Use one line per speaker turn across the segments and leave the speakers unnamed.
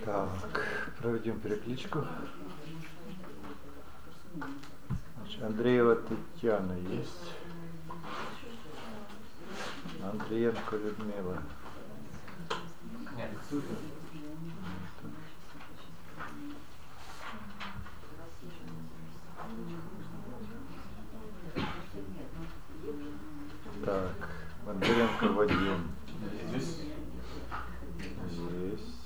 Так, проведем перекличку. Значит, Андреева Татьяна есть. Андриенко Людмила.
Нет.
Так, Бондаренко Вадим.
Здесь?
Есть.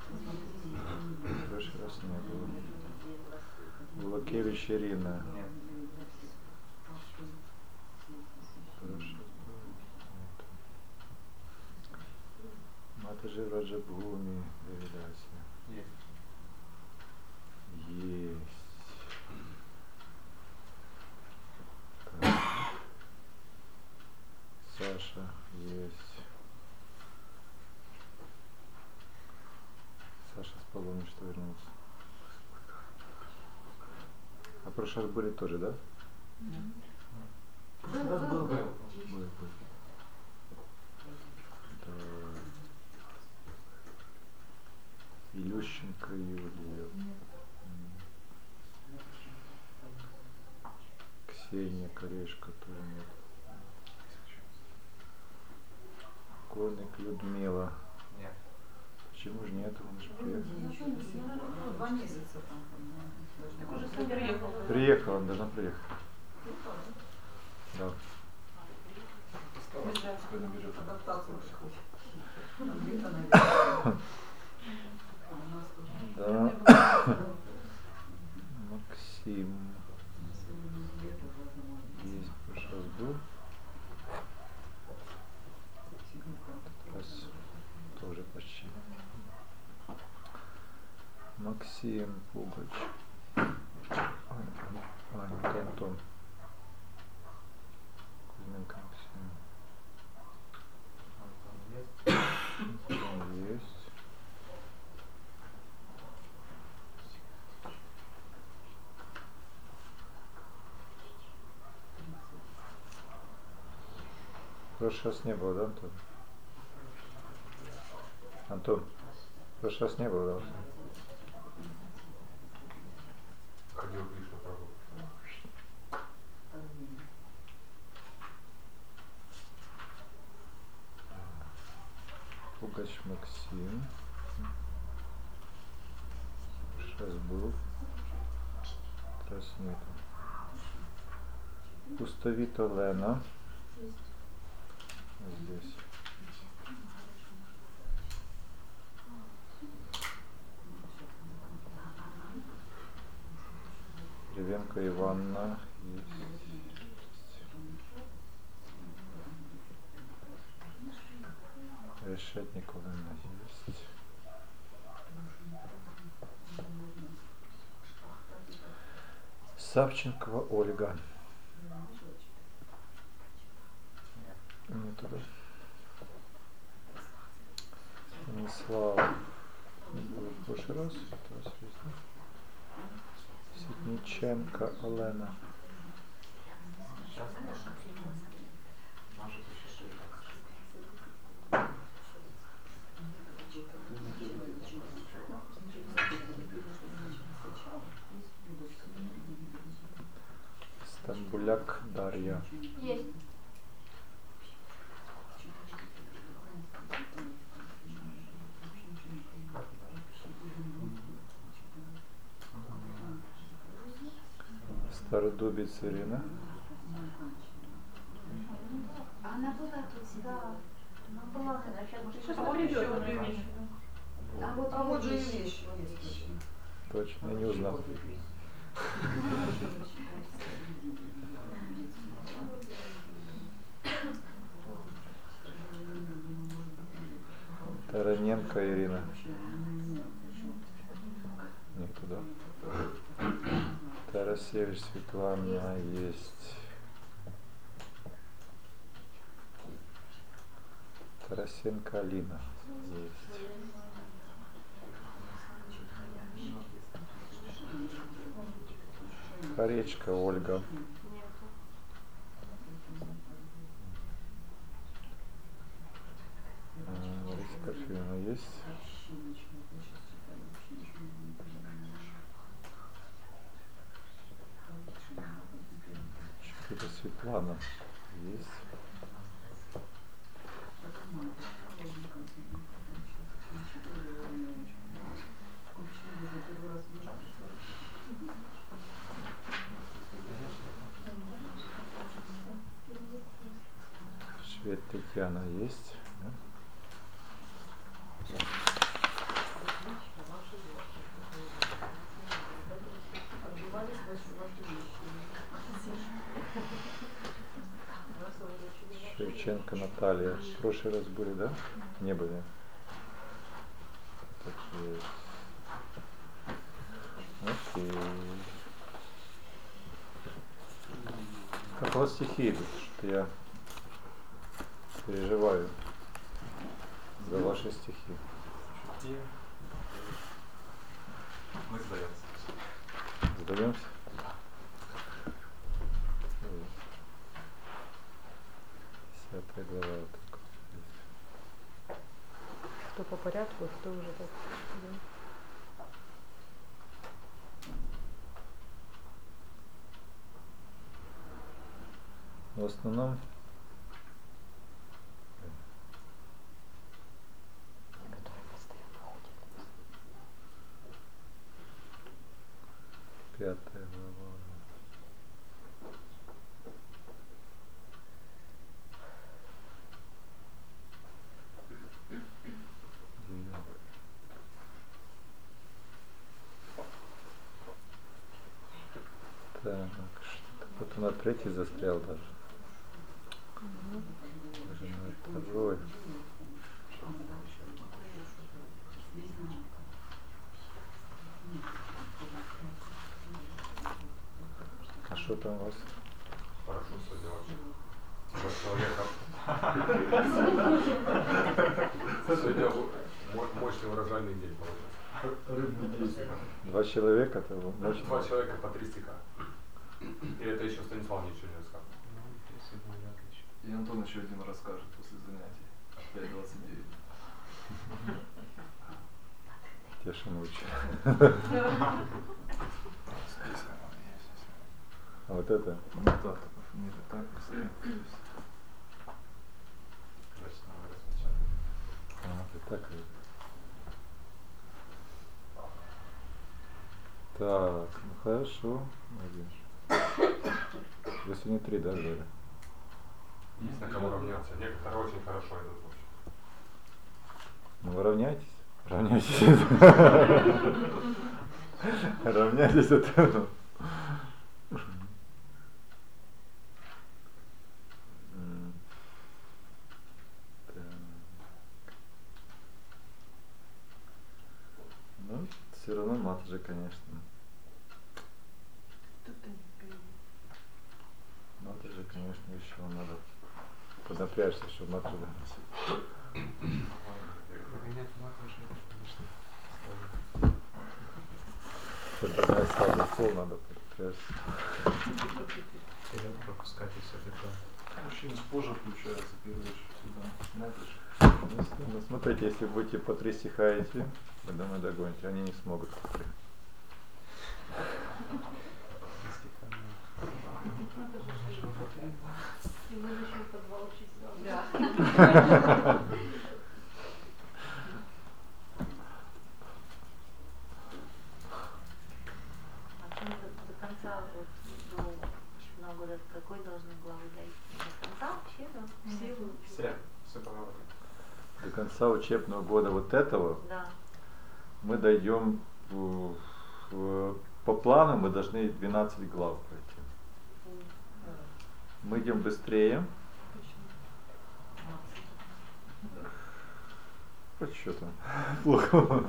В прошлый раз не было. Булакевич Ирина.
Нет.
Хорошо. Матажи Раджабхуми.
Есть.
Есть. Так. Саша есть. Саша с Полони что вернулся. А в прошлый раз были тоже, да?
Был.
Был. Ющенко Юлия. Ксения Корешко тоже нет. Коник Людмила.
Нет.
Почему же нет? Он же приехал.
2 месяца там.
Приехала, он должна приехать. Да.
Адаптацию
Да. Максим. Есть, сейчас был. Раз тоже почти. Максим Пугач. Антон. Кузьменко Максим. Есть. В прошлый раз не было, да, Антон? Антон, в прошлый раз не было, да?
Ходил Кришна Прабhu.
Пугач Максим. Сейчас был. Сейчас нету. Пустовита Лена. Здесь. Ревенко Ивановна. Есть. Решетникова есть. Савченкова Ольга. Нету, да? Станислав. Был в прошлый раз. Ситниченко Олена.
Сейчас может еще.
Стамбуляк Дарья.
Есть.
Стародубец Ирина.
Она была тут, да. Она была, когда сейчас
А вот же и вещь.
Точно, я не узнал. Тараненко Ирина. Нету, да? Тарасевич Светлана есть. Тарасенко Алина есть. Харечка Ольга. Лариса Корфилина есть.
Ладно, есть. Швед Татьяна есть. Да? Шевченко Наталья. В прошлый раз были, да? Не были. Так что есть. Окей. Как у вас стихи идут? Что я переживаю за ваши стихи.
Мы сдаемся.
Сдаемся? Десятая глава.
Кто по порядку, кто уже так. Да?
В основном пятая глава. Так, что-то на третий застрял даже. Даже на второй. А что там у вас?
Хорошо, сегодня мощный урожайный день получился.
2 человека, то ночью.
2 человека по 3 стиха. И это еще Станислав ничего не рассказывал.
И Антон еще один расскажет после занятий. 5:29.
Теша научи. А вот это?
Ну так, не так,
Значит, надо рассмечать.
Вот так. Так, ну хорошо. Вы сегодня 3, да, ждали?
Есть на кого равняться. Некоторые очень хорошо идут вообще.
Ну вы равняйтесь. Равняйтесь. Равняйтесь от этого. Ну, все равно мат же, конечно. Мат же, конечно, еще надо поднапрячься, чтобы мат же доносить. Чтобы дать слабый пол, надо поднапрячься.
Вперед пропускать и все такое.
Мужчина позже включается, первый всегда. Смотришь.
Ну, смотрите, если будете по 3 стиха идти, вы домой догоните, они не смогут.
И мы начнем по 2 учить сразу. До конца, вот, до учебного года, какой должны главы дойти? До конца вообще, да? Все выучили?
Все повороты.
До конца учебного года вот этого
Да.
мы дойдем по плану мы должны 12 глав пройти. Мы идем быстрее. Хоть что-то. Плохо.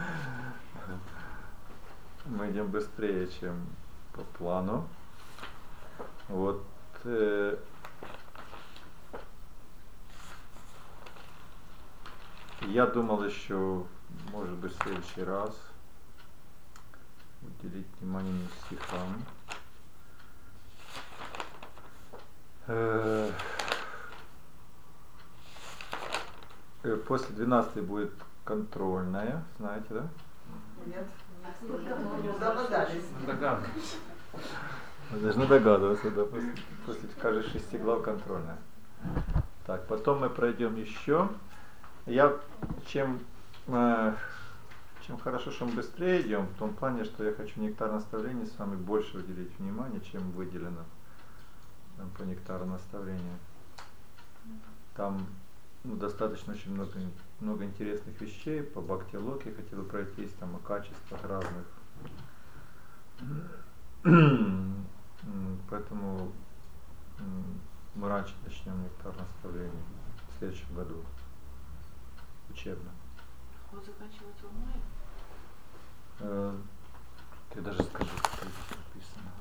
Мы идем быстрее, чем по плану. Вот. Я думал еще, может быть, в следующий раз уделить внимание не стихам. После 12 будет контрольная, знаете, да?
Нет. Догадались.
Догадываюсь.
Вы должны догадываться, да, после каждых 6 глав контрольная. Так, потом мы пройдем еще. Чем хорошо, что мы быстрее идем, в том плане, что я хочу нектар наставлений с вами больше уделить внимания, чем выделено там, по нектару наставления. Там достаточно очень много интересных вещей по бхакти-локе, хотел бы пройтись там о качествах разных. Поэтому мы раньше начнем нектар наставлений в следующем году, учебно.
Год заканчивается в мае?
Ты даже скажи, что здесь написано.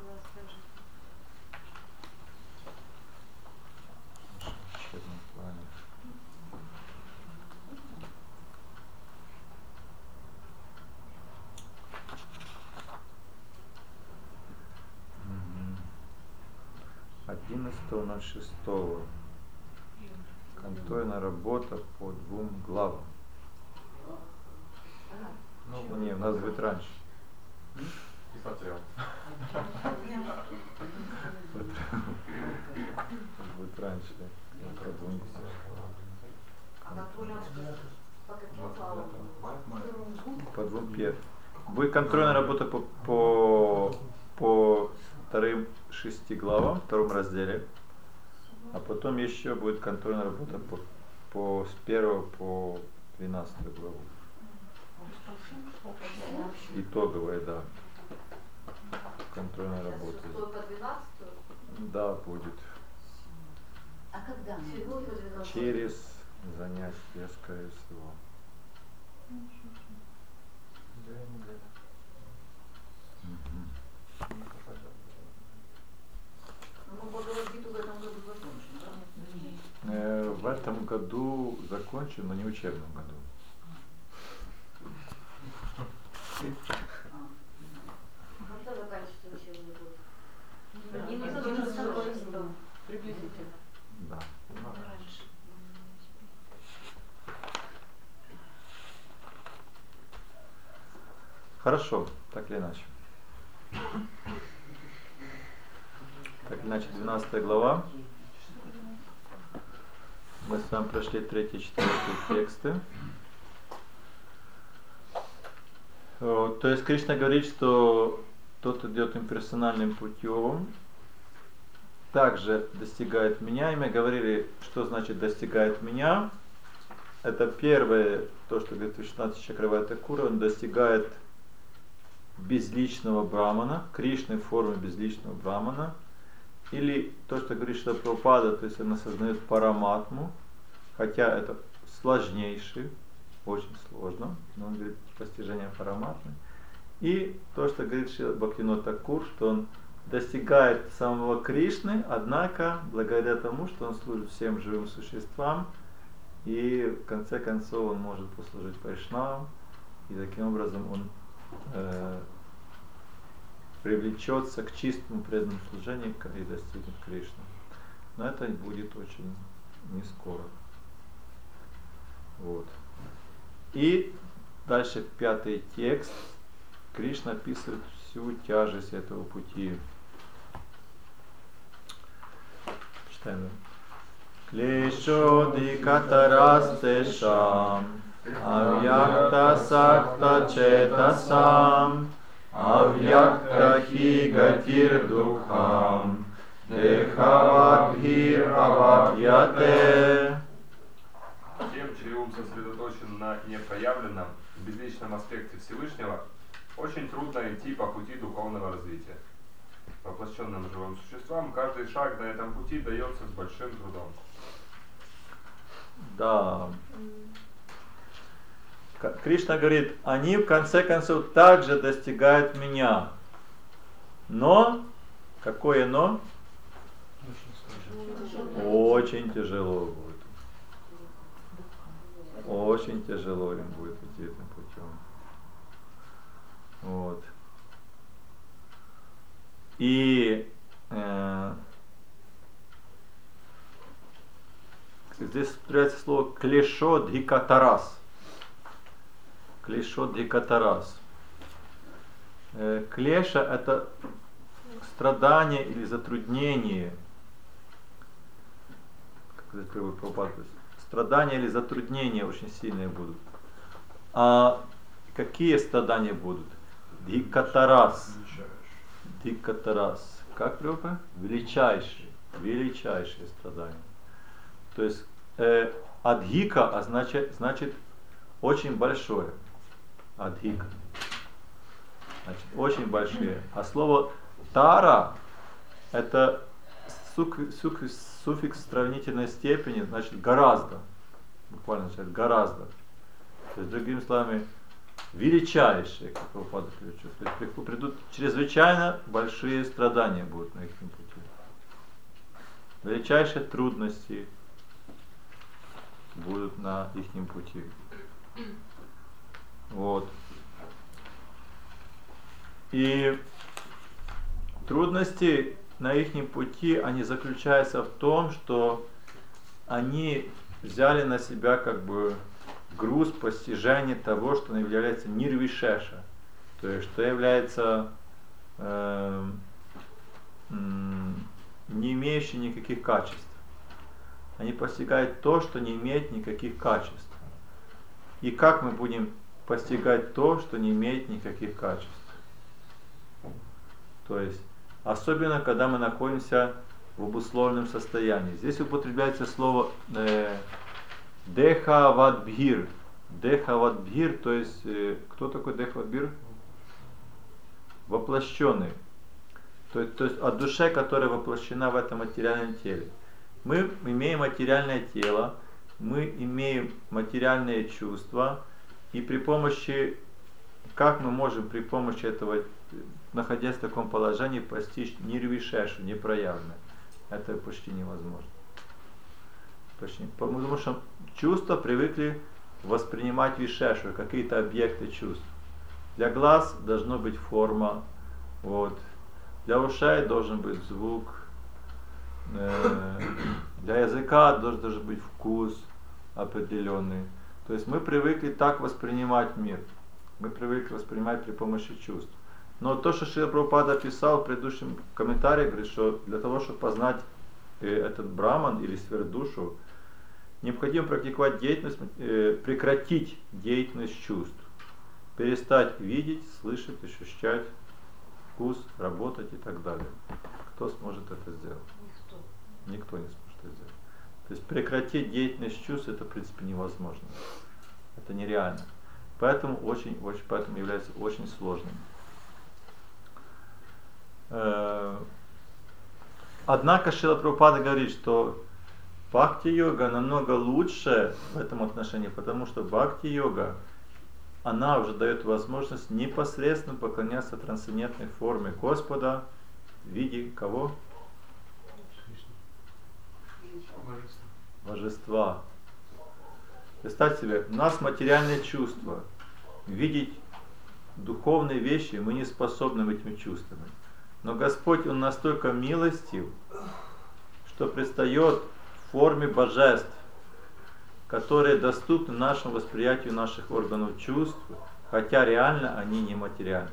В нашем учебном плане. Мгм. 11.06. Контрольная работа по 2 главам. Ну, не, у нас будет раньше.
И потрел.
Будет раньше. Я продумал.
А контрольная по каким главам?
По 2 первым. Будет контрольная работа по вторым 6 главам, втором разделе. А потом еще будет контрольная работа с 1 по 12 главу. Итоговая, да. Контрольная работа.
По 12?
Да, будет.
А когда?
Через занятия, скорее всего.
2 недели.
Мгм.
Ну, Бхагавад-гиту в этом году закончим, да?
В этом году закончим, но не в учебном году.
Когда заканчивается учебный год?
Да,
Не
да,
нужно
да,
уже
да,
собой,
да,
что?
приблизительно.
Да.
Раньше.
Хорошо, так или иначе. Так или иначе, 12 глава. Мы с вами прошли 3 и 4 тексты. То есть Кришна говорит, что тот идет имперсональным путем, также достигает меня. И мы говорили, что значит достигает меня. Это первое, то, что говорит Вишванатха Чакраварти Такур, он достигает безличного брамана, Кришны в форме безличного брамана. Или то, что говорит Шрила Прабхупада, то есть он осознает параматму, хотя это сложнейший, очень сложно, но он говорит постижение параматмы. И то, что говорит Шрила Бхактивинода Такур, что он достигает самого Кришны, однако благодаря тому, что он служит всем живым существам, и в конце концов он может послужить Вайшнавам, и таким образом он привлечется к чистому преданному служению и достигнет Кришны. Но это будет очень не скоро. Вот. И дальше 5 текст. Кришна описывает всю тяжесть этого пути. Читаем. Клешоди катарастешам авьякта сакта четасам авьякта хи гатир духам дехавадхир авадьяте.
Тем, чей ум сосредоточен на непроявленном, безличном аспекте Всевышнего, очень трудно идти по пути духовного развития. Воплощенным живым существам каждый шаг на этом пути дается с большим трудом.
Да. Кришна говорит, они в конце концов также достигают меня. Но, какое но? Очень тяжело будет. Очень тяжело им будет идти этим путем. Вот. И здесь встречается слово клешо дхикатарас. Клешо дхикатарас. Клеша это страдания или затруднения, как это Прабхупада, страдания или затруднения очень сильные будут. А какие страдания будут? Дикатарас. Дикатарас. Как Прабхупада? Величайшие. Величайшие страдания. То есть адхика значит очень большое. Адхика. Значит, очень большие. А слово тара это суффикс сравнительной степени, значит гораздо. Буквально означает гораздо. То есть, другими словами, величайшие, как Прабхупада ключу. То есть придут чрезвычайно большие страдания будут на их пути. Величайшие трудности будут на их пути. Вот. И трудности на их пути, они заключаются в том, что они взяли на себя как бы груз постижения того, что является нирвишеша, то есть что является не имеющий никаких качеств. Они постигают то, что не имеет никаких качеств. И как мы будем постигать то, что не имеет никаких качеств? То есть, особенно когда мы находимся в обусловленном состоянии. Здесь употребляется слово дехавадбхир. Дехавадбхир, то есть, кто такой дехавадбхир? Воплощенный. То есть о душе, которая воплощена в этом материальном теле. Мы имеем материальное тело, мы имеем материальные чувства, и при помощи, как мы можем при помощи этого, находясь в таком положении, постичь нирвишешу, непроявленное? Это почти невозможно. Потому что чувства привыкли воспринимать вишешу, какие-то объекты чувств. Для глаз должна быть форма, вот. Для ушей должен быть звук, для языка должен быть вкус определенный. То есть мы привыкли так воспринимать мир. Мы привыкли воспринимать при помощи чувств. Но то, что Шрила Прабхупада писал в предыдущем комментарии, говорит, что для того, чтобы познать этот браман или сверхдушу, необходимо практиковать деятельность, прекратить деятельность чувств. Перестать видеть, слышать, ощущать, вкус, работать и так далее. Кто сможет это сделать? Никто не сможет это сделать. То есть прекратить деятельность чувств, это в принципе невозможно. Это нереально. Поэтому поэтому является очень сложным. Однако Шрила Прабхупада говорит, что бхакти-йога намного лучше в этом отношении, потому что бхакти-йога, она уже дает возможность непосредственно поклоняться трансцендентной форме Господа в виде кого? Божества. Представьте себе, у нас материальные чувства. Видеть духовные вещи мы не способны этими чувствами. Но Господь, Он настолько милостив, что предстает в форме божеств, которые доступны нашему восприятию наших органов чувств, хотя реально они не материальны.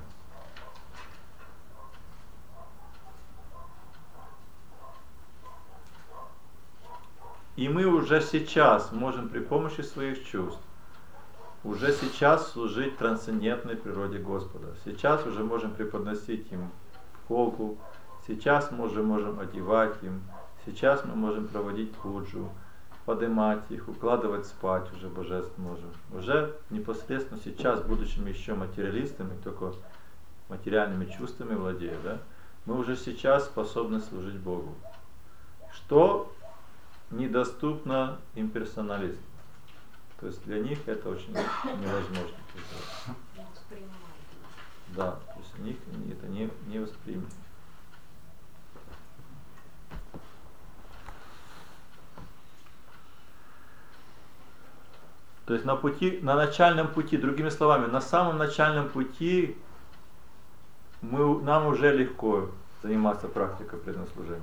И мы уже сейчас можем при помощи своих чувств уже сейчас служить трансцендентной природе Господа. Сейчас уже можем преподносить им Богу, сейчас мы уже можем одевать им, сейчас мы можем проводить пуджу, поднимать их, укладывать спать уже божеств можем. Уже непосредственно сейчас, будучи еще материалистами, только материальными чувствами владея, да, мы уже сейчас способны служить Богу. Что недоступно имперсоналистам. То есть для них это очень невозможно. Да, то есть у них это не воспринимается. То есть на начальном пути, другими словами, на самом начальном пути нам уже легко заниматься практикой преданного служения.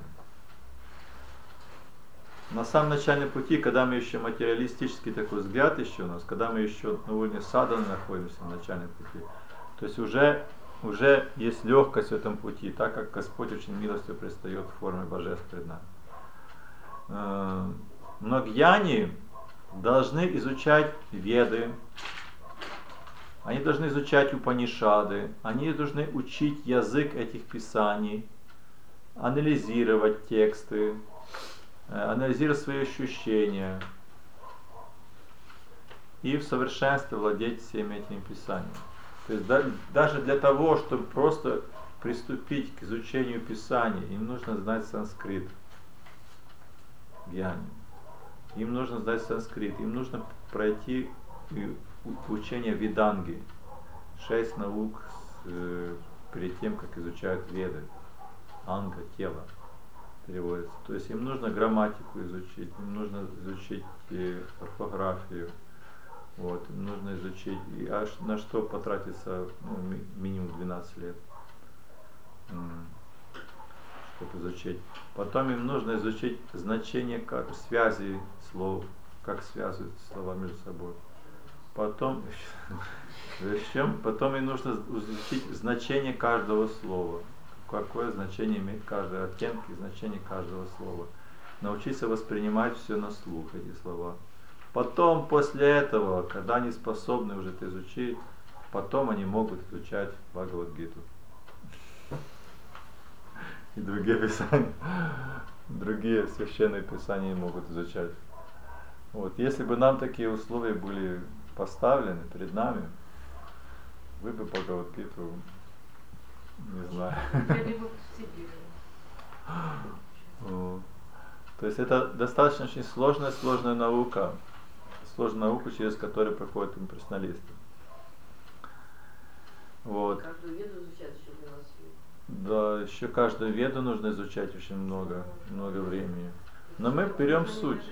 На самом начальном пути, когда мы еще материалистический такой взгляд еще у нас, когда мы еще на уровне садханы находимся на начальном пути, то есть уже уже есть легкость в этом пути, так как Господь очень милостью предстает в форме божеств пред нами. Но гьяни должны изучать Веды, они должны изучать Упанишады, они должны учить язык этих писаний, анализировать тексты, анализировать свои ощущения и в совершенстве владеть всеми этими писаниями. То есть даже для того, чтобы просто приступить к изучению писаний, им нужно знать санскрит. Гьяни. Им нужно знать санскрит, им нужно пройти учение веданги, 6 наук перед тем, как изучают веды. Анга, тело переводится. То есть им нужно грамматику изучить, им нужно изучить орфографию, вот, им нужно изучить, на что потратится минимум 12 лет, чтобы изучить. Потом им нужно изучить значение связи слов, как связывают слова между собой. Потом им нужно изучить значение каждого слова. Какое значение имеет каждый оттенок и значение каждого слова. Научиться воспринимать все на слух, эти слова. Потом, после этого, когда они способны уже это изучить, потом они могут изучать Бхагавад-гиту. И другие писания, другие священные писания могут изучать. Вот. Если бы нам такие условия были поставлены перед нами, вы бы Бхагавад-гиту, не знаю. То есть это достаточно очень сложная наука. Сложная наука, через которую проходят имперсоналисты. Вот.
Каждую веду изучать еще 12 лет.
Да, еще каждую веду нужно изучать очень много времени. Но мы берем суть.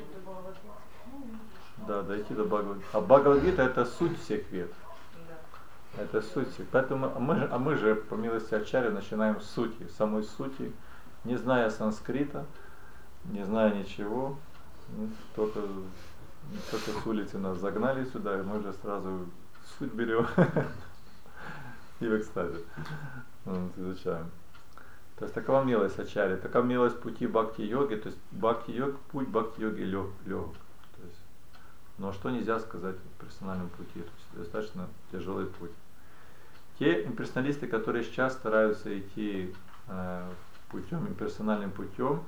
Да, дойти до Бхагавад-гиты. А Бхагавад-гита это суть всех вед. Это суть всех. Поэтому мы же, по милости Ачарьи, начинаем с сути, самой сути, не зная санскрита, не зная ничего, только с улицы нас загнали сюда, и мы уже сразу суть берем и в экстазе изучаем. То есть такова милость Ачарьи, такова милость пути бхакти-йоги, то есть путь бхакти-йоги легок. Но что нельзя сказать о персональном пути, то есть достаточно тяжелый путь. Те имперсоналисты, которые сейчас стараются идти имперсональным путем,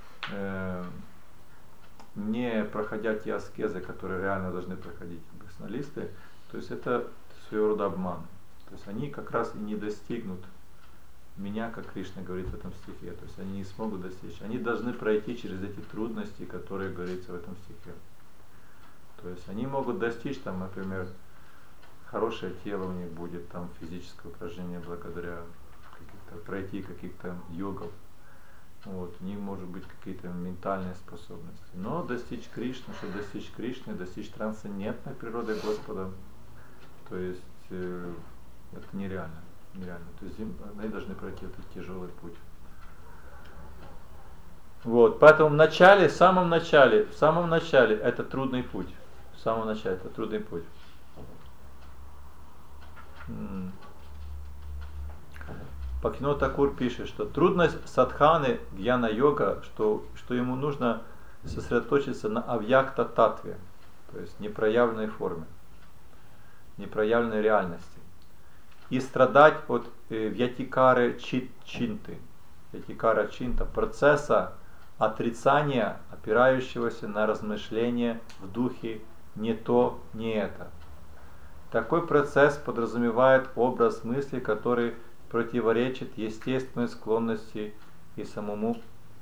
не проходя те аскезы, которые реально должны проходить имперсоналисты, то есть это своего рода обман. То есть они как раз и не достигнут меня, как Кришна говорит в этом стихе, то есть они не смогут достичь. Они должны пройти через эти трудности, которые говорится в этом стихе. То есть они могут достичь, там, например, хорошее тело у них будет, там, физическое упражнение благодаря пройти каких-то йогов. Вот, у них может быть какие-то ментальные способности. Но достичь Кришны, чтобы достичь Кришны, достичь трансцендентной природы Господа, то есть это нереально. То есть они должны пройти этот тяжелый путь. Вот, поэтому в самом начале это трудный путь. В самом начале это трудный путь. Бхактивинода Тхакур пишет, что трудность садханы гьяна-йога, что ему нужно сосредоточиться на авьякта татве, то есть непроявленной форме, непроявленной реальности, и страдать от вьятикары чинты, вьятикара чинта, процесса отрицания, опирающегося на размышления в духе «не то, не это». Такой процесс подразумевает образ мысли, который противоречит естественной склонности и самому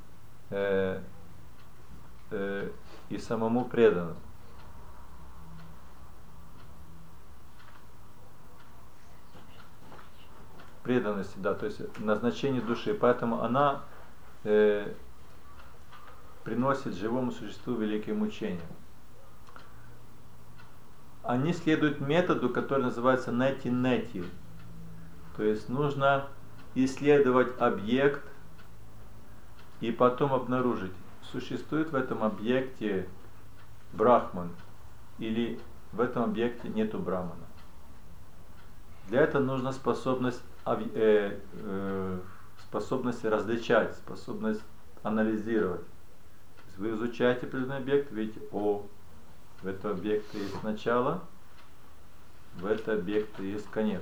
преданному. Преданности, да, то есть назначение души. Поэтому она приносит живому существу великие мучения. Они следуют методу, который называется нети-нети. То есть нужно исследовать объект и потом обнаружить, существует в этом объекте брахман или в этом объекте нету брамана. Для этого нужна способность различать, способность анализировать. То есть вы изучаете определенный объект, видите, в этом объекте есть начало, в этом объекте есть конец.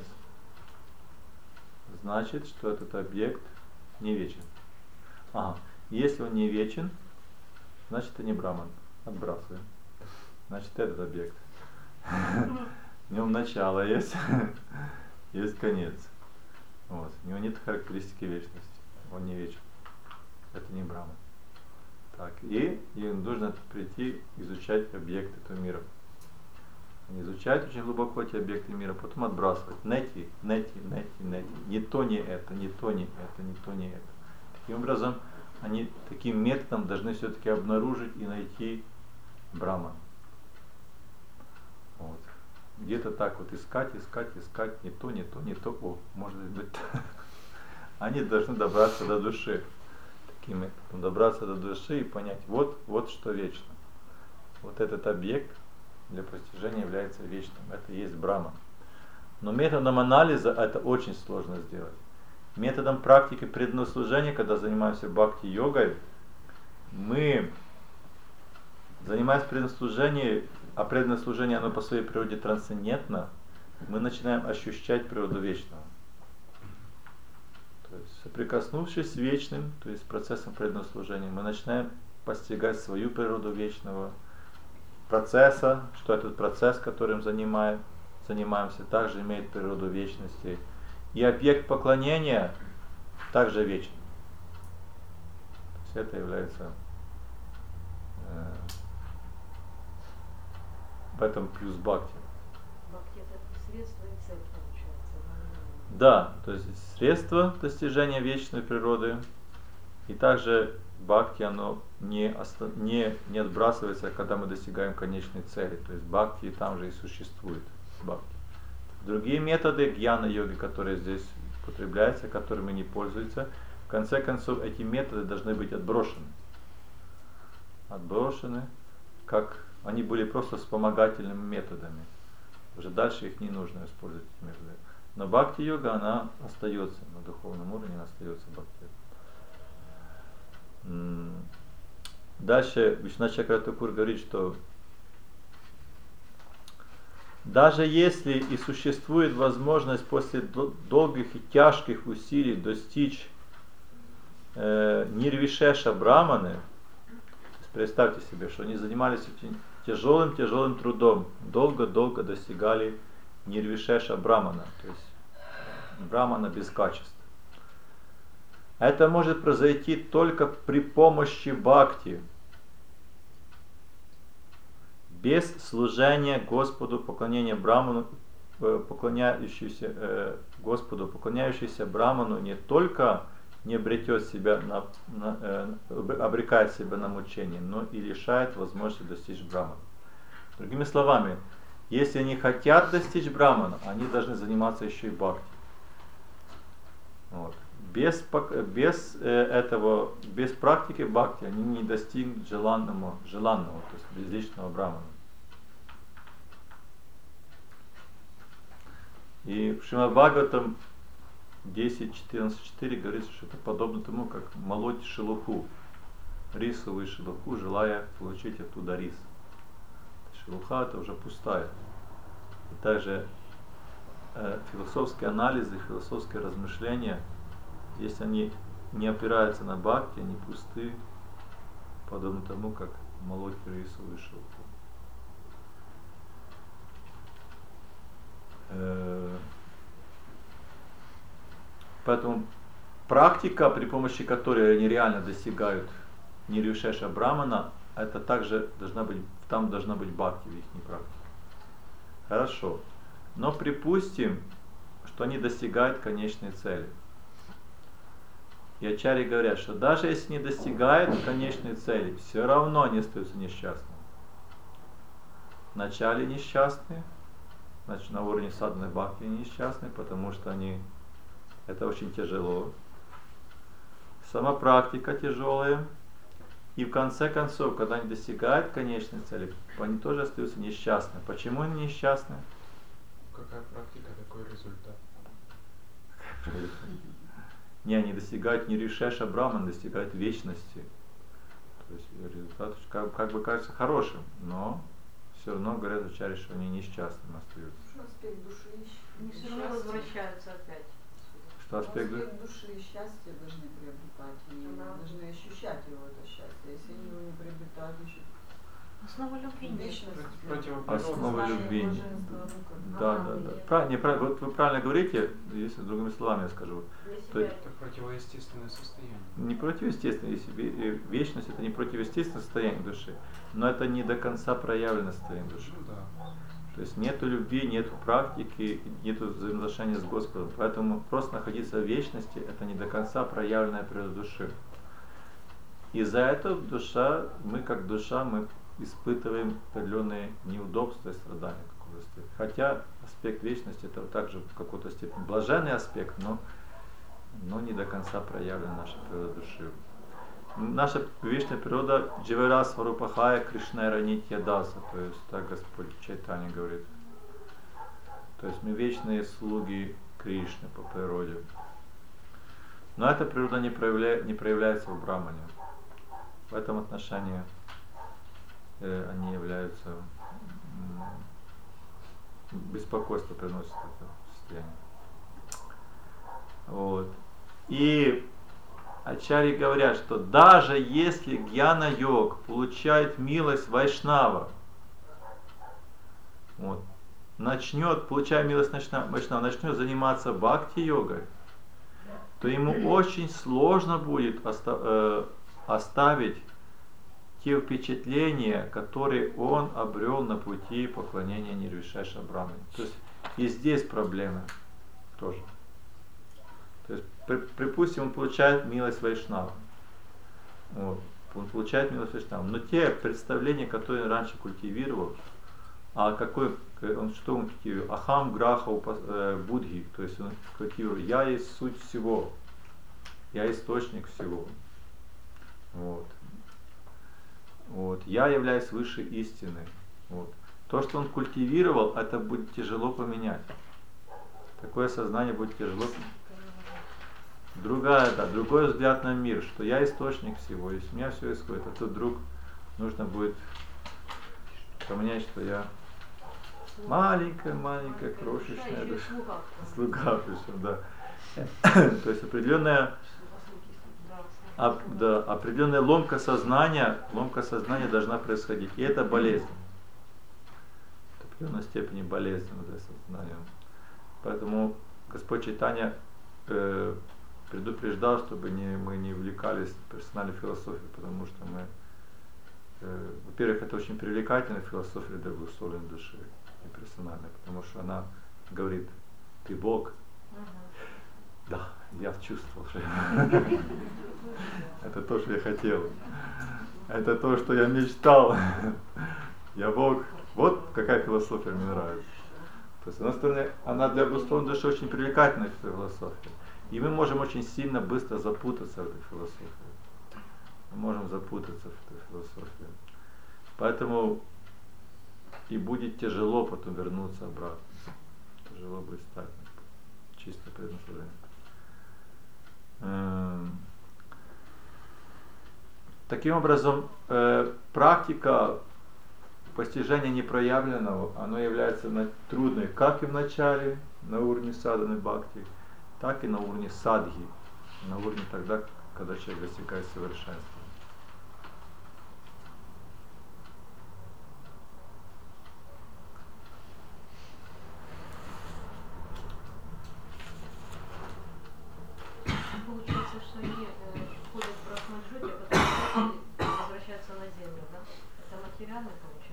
Значит, что этот объект не вечен. Если он не вечен, значит это не Браман. Отбрасываем. Значит этот объект. В нем начало есть, есть конец. Вот. У него нет характеристики вечности. Он не вечен. Это не Браман. Так, и нужно прийти изучать объекты этого мира. Изучать очень глубоко эти объекты мира, потом отбрасывать. Нети. Не то, не это, не то, не это, не то, не это. Таким образом, они таким методом должны все-таки обнаружить и найти Браман. Вот. Где-то так вот искать, не то, может быть. Они должны добраться до души. Таким методом добраться до души и понять, вот что вечно. Вот этот объект для постижения является вечным. Это и есть Браман. Но методом анализа это очень сложно сделать. Методом практики преданного служения, когда занимаемся бхакти-йогой, мы, занимаясь преданным служением, а преданное служение оно по своей природе трансцендентно, мы начинаем ощущать природу вечного. То есть, соприкоснувшись с вечным, то есть процессом преданного служения, мы начинаем постигать свою природу вечного процесса, что этот процесс, которым занимаемся, также имеет природу вечности. И объект поклонения также вечен. То есть это является в этом плюс бхакти.
Бхакти это средство и цель получается.
Да, то есть средство достижения вечной природы. И также бхакти оно не отбрасывается, когда мы достигаем конечной цели. То есть бхакти там же и существует. Бхакти. Другие методы гьяна-йоги, которые здесь употребляются, которыми не пользуются, в конце концов эти методы должны быть отброшены. Отброшены, как они были просто вспомогательными методами. Уже дальше их не нужно использовать, эти методы. Но бхакти-йога, она остается на духовном уровне, она остается бхакти. Дальше Вишванат Чакратапур говорит, что даже если и существует возможность после долгих и тяжких усилий достичь нирвишеша браманы, представьте себе, что они занимались очень тяжелым трудом, долго достигали нирвишеша брамана, то есть брамана без качеств. Это может произойти только при помощи бхакти, без служения Господу, поклонения Браману, поклоняющийся Господу, поклоняющийся Браману не только не обретет себя обрекает себя на мучение, но и лишает возможности достичь Брамана. Другими словами, если они хотят достичь Брамана, они должны заниматься еще и бхакти. Вот. Без практики бхакти они не достигнут желанного, то есть безличного Брамана. И в Шримад Бхагаватам 10.14.4 говорится, что это подобно тому, как молоть шелуху, рисовую шелуху, желая получить оттуда рис. Шелуха это уже пустая. И также философские анализы, философские размышления, если они не опираются на бхакти, они пусты, подобно тому, как молоть рисовую шелуху. Поэтому практика, при помощи которой они реально достигают нирвишеша брамана, это также должна быть бхакти в их практике. Хорошо. Но припустим, что они достигают конечной цели. И ачарьи говорят, что даже если не достигают конечной цели, все равно они остаются несчастными. Вначале несчастные, значит на уровне садханы бхакти несчастные, потому что это очень тяжело. Сама практика тяжелая. И в конце концов, когда они достигают конечной цели, они тоже остаются несчастны. Почему они несчастны?
Какая практика, такой результат.
Не, они достигают не Ришеша Браман, достигают вечности. То есть результат как бы кажется хорошим, но все равно говорят ачарьи, что они несчастными остаются.
Что аспект души
Они все равно возвращаются опять.
Что аспект
души и счастья должны приобретать, и должны ощущать его, это счастье. Если они его не приобретают, еще
Основа любви нет.
Основа любви.
блаженство,
Да. Вот вы правильно говорите, если другими словами я скажу. То есть,
Это противоестественное состояние.
не противоестественное, если вечность это не противоестественное состояние души, но это не до конца проявленное состояние души.
Ну да.
То есть нету любви, нету практики, нету взаимоотношения с Господом. Поэтому просто находиться в вечности это не до конца проявленная природа души. Из-за этого мы как душа, мы испытываем определенные неудобства и страдания в какой-то степени. Хотя аспект вечности это также в какой-то степени блаженный аспект, но не до конца проявлена наша природа души. Наша вечная природа Дживара Сварупахая Кришнера Нитья Даса, то есть так Господь Чайтанья говорит. То есть мы вечные слуги Кришны по природе. Но эта природа не проявляется в Брамане. В этом отношении они являются беспокойство приносит это состояние. Вот. И ачарьи говорят, что даже если гьяна-йог получает милость Вайшнава, получая милость Вайшнава, начнет заниматься бхакти-йогой, то ему очень сложно будет оставить те впечатления, которые он обрел на пути поклонения Нирвишеша Брамане. То есть и здесь проблемы тоже. То есть, припустим, он получает милость Вайшнава. Он получает милость Вайшнава. Но те представления, которые он раньше культивировал, что он культивирует? Ахам Граха Будхи. То есть он культивирует «Я есть суть всего». «Я источник всего». Я являюсь высшей истиной. То, что он культивировал, это будет тяжело поменять. Такое сознание будет тяжело. Другой взгляд на мир, что я источник всего, из меня все исходит. А тут вдруг нужно будет поменять, что я маленькая, крошечная душа. Слуга причем, да. То есть определенная ломка сознания должна происходить. И это болезнь. В определенной степени болезнь для сознания. Поэтому Господь Чайтанья предупреждал, чтобы мы не увлекались персональной философией, потому что во-первых, это очень привлекательная философия для благословенной души и персональная, потому что она говорит: ты Бог. Да, я чувствовал, что это то, что я хотел. Это то, что я мечтал. Я Бог. Вот какая философия мне нравится. То есть, с одной стороны, она для благословенной души очень привлекательная философия. И мы можем очень сильно быстро запутаться в этой философии. Поэтому и будет тяжело потом вернуться обратно. Тяжело будет стать чисто преднасловением. Таким образом, практика постижения непроявленного, оно является трудной как и в начале, на уровне садханы бхакти, так и на уровне садхи, на уровне тогда, когда человек достигает совершенства.
Получается, что они входят в Брахмаджоти, а потом возвращаются на землю, да? Это материально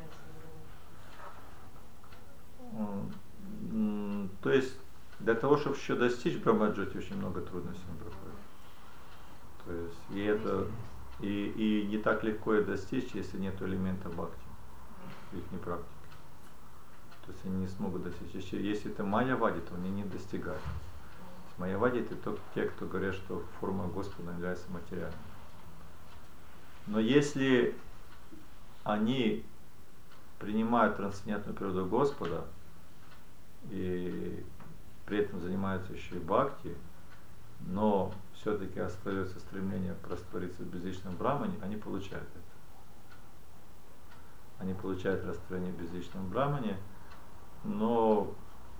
получается?
То есть для того, чтобы еще достичь Брахмаджоти, очень много трудностей проходит. То есть и не так легко и достичь, если нет элемента бхакти в их практике. То есть они не смогут достичь. Если это майявади, то они не достигают. Майявади — это только те, кто говорят, что форма Господа является материальной. Но если они принимают трансцендентную природу Господа, и при этом занимаются еще и бхакти, но все-таки остается стремление раствориться в безличном брамане, они получают это. Они получают растворение в безличном брамане, но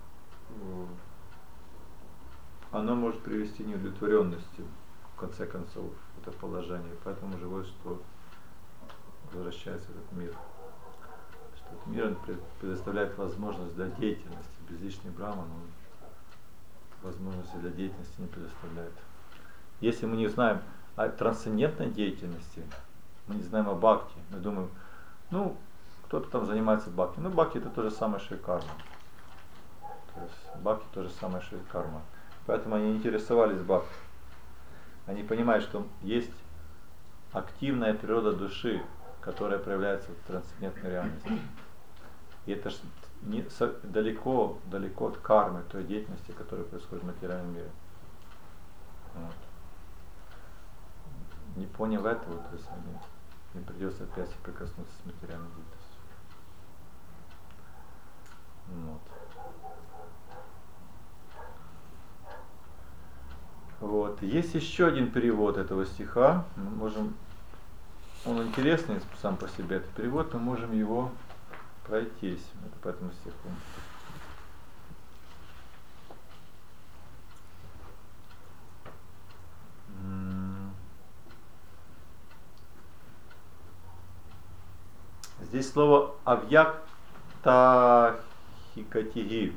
оно может привести к неудовлетворенности, в конце концов, это положение. Поэтому живой что возвращается в этот мир. Что этот мир он предоставляет возможность для деятельности. Безличный браман он возможности для деятельности не предоставляет. Если мы не знаем о трансцендентной деятельности, мы не знаем о бхакти, мы думаем, ну, кто-то там занимается бхакти. Ну, бхакти это то же самое, что и карма. То есть бхакти то же самое, что и карма. Поэтому они интересовались бхакти. Они понимают, что есть активная природа души, которая проявляется в трансцендентной реальности. И это далеко от кармы, той деятельности, которая происходит в материальном мире. Вот. Не поняв этого, то есть им придется опять соприкоснуться с материальной деятельностью. Вот. Есть еще один перевод этого стиха. Мы можем, он интересный сам по себе, этот перевод, мы можем его пройтись по этому стиху. Здесь слово авьяктахикатиги.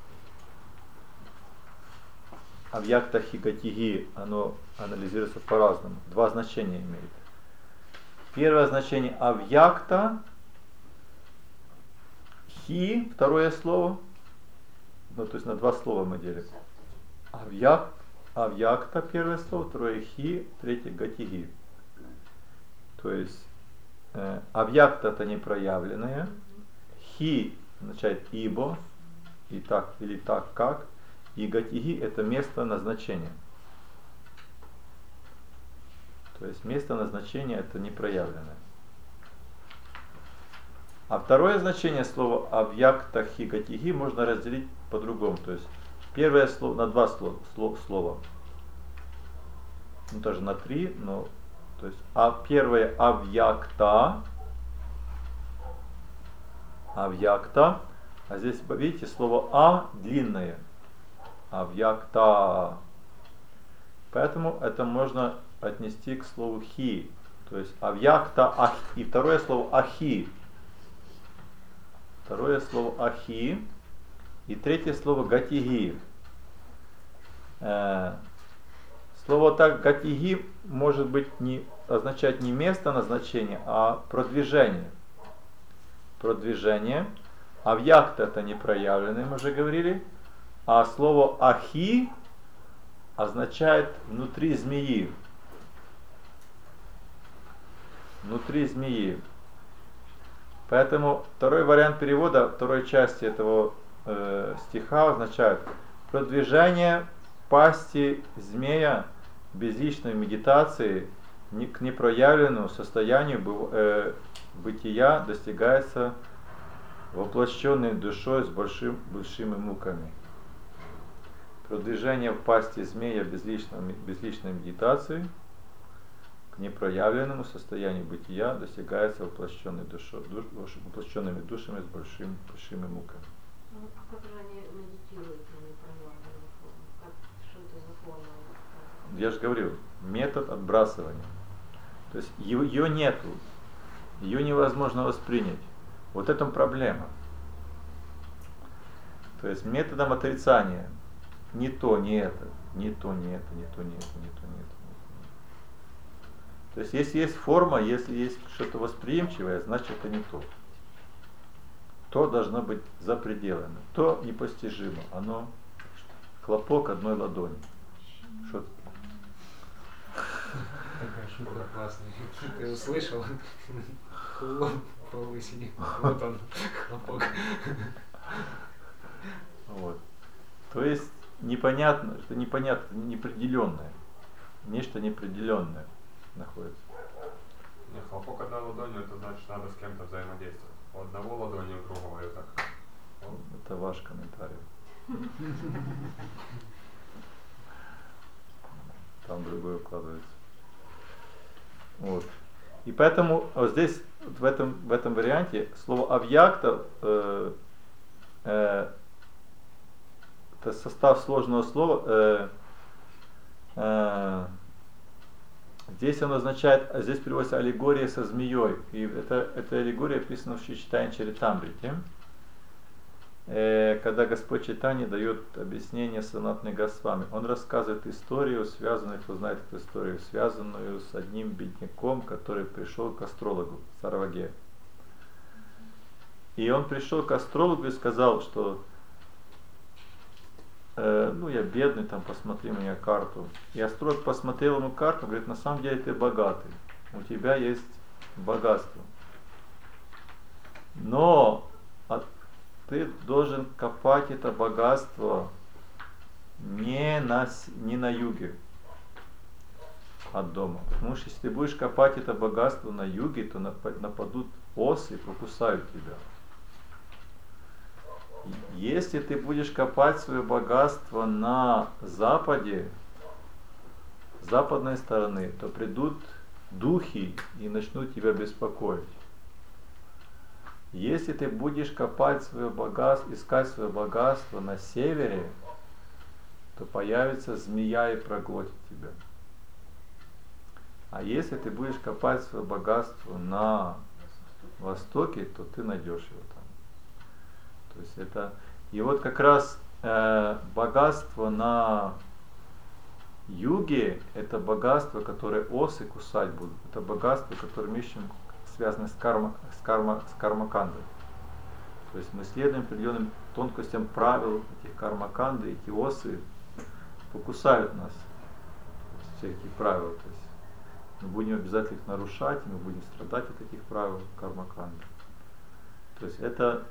Авьяктахикатиги, оно анализируется по-разному. Два значения имеет. Первое значение авьякта, хи, второе слово, ну то есть на два слова мы делим. Авьякта, первое слово, второе хи, третье гатиги. То есть авьякта это непроявленное, хи означает ибо, и так или так как, и гатиги это место назначения. То есть место назначения это непроявленное. А второе значение слова авьякта хи гатиги можно разделить по-другому. То есть первое слово на два слова. Ну тоже на три, но то есть первое авьякта, а здесь, видите, слово а длинное, авьякта. Поэтому это можно отнести к слову хи, то есть авьякта и второе слово ахи. Второе слово ахи и третье слово гатиги. Слово так гатиги может быть означать не место назначения, а продвижение. Продвижение. Авьякта это непроявленный, мы уже говорили. А слово ахи означает внутри змеи. Внутри змеи. Поэтому второй вариант перевода второй части этого стиха означает продвижение пасти змея безличной медитации к непроявленному состоянию бытия достигается воплощенной душой с большими муками. Продвижение в пасти змея безличной медитации к непроявленному состоянию бытия достигается воплощенными душами с большими муками.
Ну, а как же они медитируют на непроявленную форму? Что это за форма?
Я же говорил, метод отбрасывания. То есть ее нету, ее невозможно воспринять. Вот в этом проблема. То есть методом отрицания не то, не это, не то, не это, не то, не это, не то, не это. То есть если есть форма, если есть что-то восприимчивое, значит это не то. То должно быть за пределами, то непостижимо, оно хлопок одной ладони. Что
Такая шутка классная. Ты услышал? Хлоп по лысине. Вот он, хлопок.
Вот. То есть непонятно, что непонятно, неопределенное. Нечто неопределенное находится.
Не, хлопок одной ладонью, это значит, надо с кем-то взаимодействовать. У одного ладони, у другого, и так. Вот.
Это ваш комментарий. Там другое укладывается. Вот. И поэтому вот здесь, в этом варианте, слово авьякта это состав сложного слова. Здесь он означает, здесь переводится аллегория со змеей. И эта аллегория описана в Чайтанья Чаритамрите, когда Господь Чайтанья дает объяснение Санатной Госвами. Он рассказывает историю, связанную, кто знает эту историю, связанную с одним бедняком, который пришел к астрологу Сарваге. И он пришел к астрологу и сказал, что я бедный, там, посмотри мне карту. И астролог посмотрел ему карту, говорит, на самом деле ты богатый, у тебя есть богатство. Но ты должен копать это богатство не на юге от дома. Потому что если ты будешь копать это богатство на юге, то нападут осы и покусают тебя. Если ты будешь копать свое богатство на западе, с западной стороны, то придут духи и начнут тебя беспокоить. Если ты будешь копать свое богатство, искать свое богатство на севере, то появится змея и проглотит тебя. А если ты будешь копать свое богатство на востоке, то ты найдешь его там. То есть это, и вот как раз богатство на юге, это богатство, которое осы кусать будут. Это богатство, которое мы ищем, связано с кармакандой. То есть мы следуем определенным тонкостям правил этих кармаканды, эти осы покусают нас. Все эти правила. То есть мы будем обязательно их нарушать, мы будем страдать от этих правил кармаканды. То есть это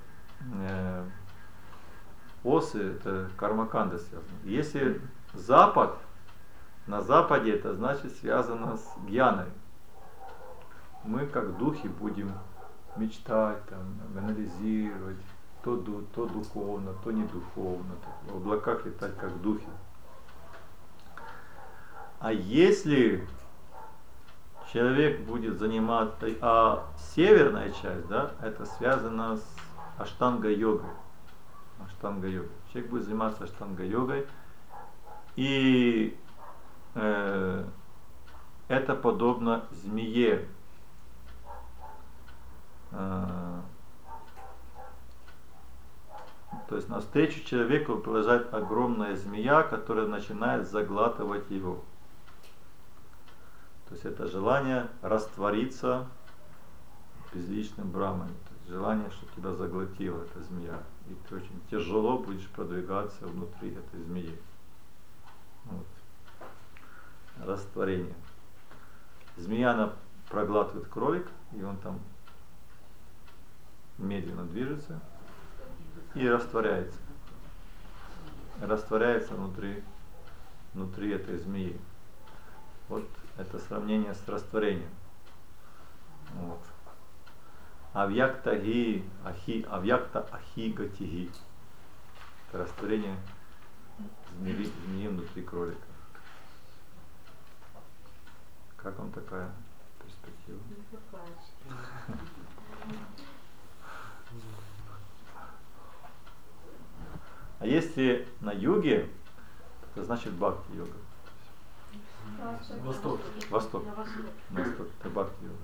осы, это кармаканда связано. Если запад, на западе это значит связано с гьяной. Мы как духи будем мечтать, там, анализировать, то духовно, то не духовно, в облаках летать как духи. А если человек будет заниматься, а северная часть, да, это связано с аштанга-йогой. Аштанга-йогой. Человек будет заниматься аштанга-йогой, и это подобно змее. То есть навстречу человеку приближает огромная змея, которая начинает заглатывать его. То есть это желание раствориться безличным браманом. То есть желание, чтобы тебя заглотила эта змея. И ты очень тяжело будешь продвигаться внутри этой змеи. Вот. Растворение. Змея, она проглатывает кролик, и он там медленно движется и растворяется. Растворяется внутри этой змеи. Вот это сравнение с растворением. Вот. Авьякта ахи гатиги. Это растворение змеи внутри кролика. Как вам такая перспектива? А если на юге, это значит бхакти-йога.
Восток.
Восток. Восток. Это бхакти-йога.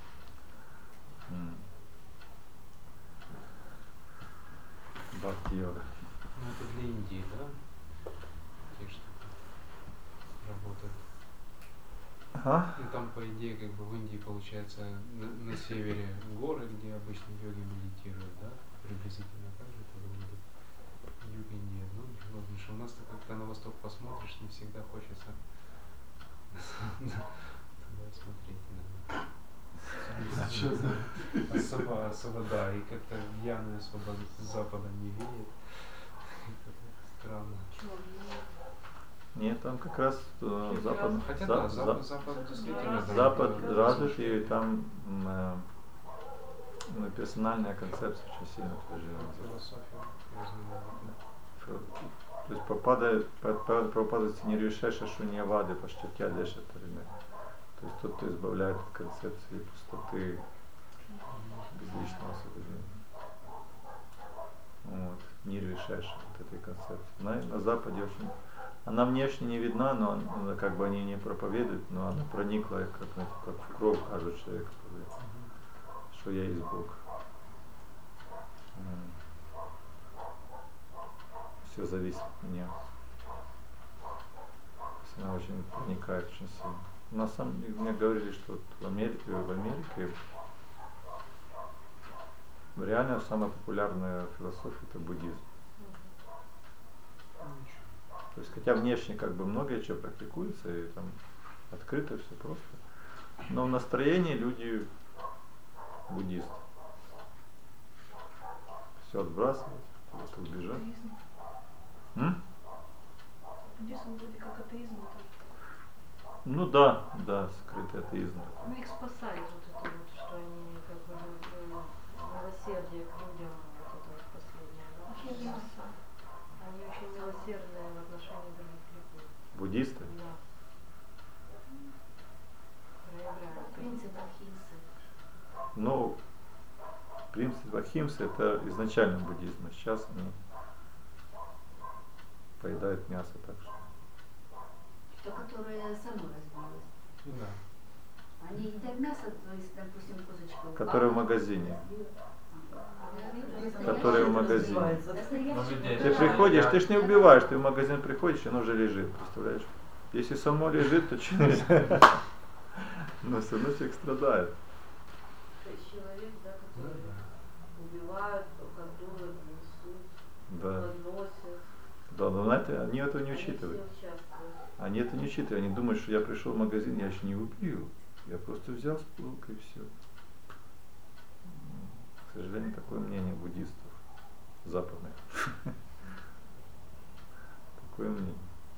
Бхакти-йога.
Ну это для Индии, да? Те штуки работают.
Ага.
Ну там по идее как бы в Индии получается на севере горы, где обычно йоги медитируют, да? Приблизительно так же это выглядит. Юг Индии, ну, потому что у нас-то как-то на восток посмотришь, не всегда хочется туда смотреть иногда. Особо, да, и как-то явно особо с запада не веет. Странно.
Нет, там как раз запад.
Хотя да, запад действительно.
Запад развит, и там Ну, персональная концепция очень сильно утверждается.
Философия развивает.
То есть Прабхупада ценирует шуньявады, паштхатья деша тарина. То есть тот, кто избавляет от концепции пустоты, безличного освобождения. Вот. Нирвишеша, вот этой концепции. На Западе очень... Она внешне не видна, но она, как бы они не проповедуют, но она проникла как в кровь каждого человека, что я есть Бог. Все зависит от меня. Она очень проникает очень сильно. На самом деле, мне говорили, что в Америке реально самая популярная философия это буддизм. То есть, хотя внешне как бы многое чего практикуется, и там открыто все просто, но в настроении люди буддисты. Все отбрасывают, куда-то убежать.
Буддизм вроде как атеизм.
Ну да, скрытый атеизм.
Ну их спасали вот это вот, что они как бы милосердие к людям, вот это вот последнее, да? Они очень милосердные в отношении других людей.
Буддисты?
Да. Проявляют.
Принцип Ахимсы.
Ну, принцип Ахимсы это изначально буддизм, а сейчас они поедают мясо так что.
То, которое само разбилось.
Да.
Они едят мясо, то есть, допустим, козочка упала.
Которое в магазине.
разбила.
Которые в магазине.
Настоящее.
Ты приходишь, ты ж не убиваешь, ты в магазин приходишь, и оно уже лежит, представляешь? Если само лежит, то что нельзя? Но все равно человек страдает.
То есть человек, да, который убивают, катуют, несут,
Да.
подносят.
Да, но знаете, они этого не
Они
учитывают.
все участвуют.
Они это не учитывают, они думают, что я пришел в магазин, я еще не убил. Я просто взял с полка и все. К сожалению, такое мнение буддистов западных. Такое мнение.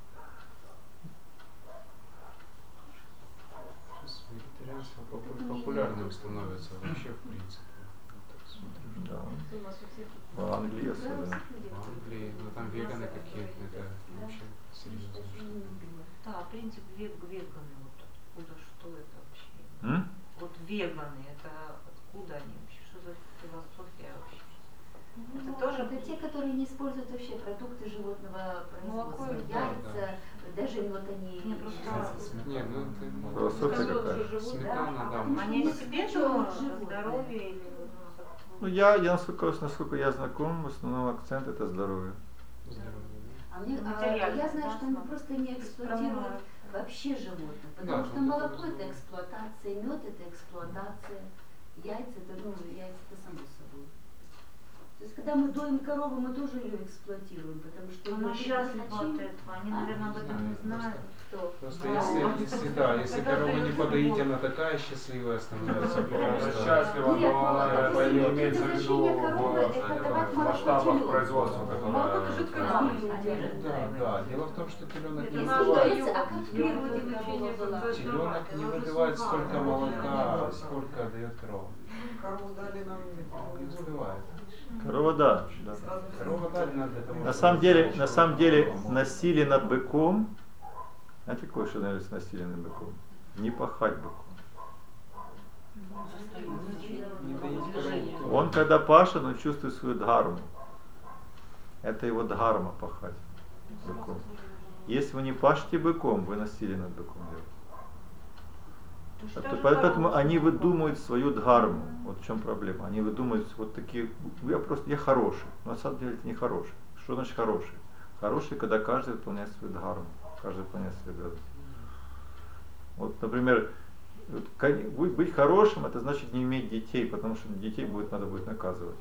Сейчас вегетарианство популярным становится вообще в принципе.
Да.
У нас у всех
В Англии особенно.
В Англии, но там веганы какие-то, это вообще серьезная штука.
Да, принцип веганы, вот откуда, что это вообще?
М?
Вот веганы, это откуда они вообще? Что за философия вообще? Это тоже
Это те, которые не используют вообще продукты животного производства.
Молоко,
Яйца, даже вот они...
Не, просто-
Не, ну это
Философия
Сказал,
какая?
что живут,
Сметана, да,
Они о
может
себе
Причем
думают, о
животные.
здоровье или
Ну я насколько я знаком, в основном акцент это здоровье.
здоровье,
А мне,
Материально,
я знаю,
да,
что они
да.
просто не эксплуатируют вообще животных, потому
Да,
что
ну,
молоко
это
это эксплуатация, мед это эксплуатация, яйца это, яйца это само собой. То есть когда мы доим корову, мы тоже ее эксплуатируем, потому что
Она
её
счастлива от
предназначение-
этого, они, наверное, об этом не знают.
Кто?
Просто
Да.
если корову не подоить, она такая счастливая становится
Она
просто.
счастлива,
Нет,
но
молоко
это не
это
имеется в виду
предназначение коровы, это давать
в
молоко
масштабах
теленку.
производства,
Молоко
которое
это жидкость
производится.
держит.
Да. Дело в том, что теленок не
Если
выдавает.
яйца, а как в природе корова была?
Теленок не выдавает столько молока, сколько дает корова.
Корову дали нам
Не успевает.
Корова да.
сразу
Корова дали нам для того,
На
чтобы-
самом деле насилие над быком, знаете, какое что нравится насилие над быком? Не пахать быком.
Не доить корову.
Он когда пашет, он чувствует свою дхарму. Это его дхарма пахать быком. Если вы не пашете быком, вы насилие над быком делаете. Поэтому они выдумывают свою дхарму. Вот в чем проблема. Они выдумывают вот такие, я хороший. Но на самом деле это не хороший. Что значит хороший? Хороший, когда каждый выполняет свою дхарму. Каждый выполняет свою обязанность. Вот, например, быть хорошим, это значит не иметь детей, потому что детей надо будет наказывать.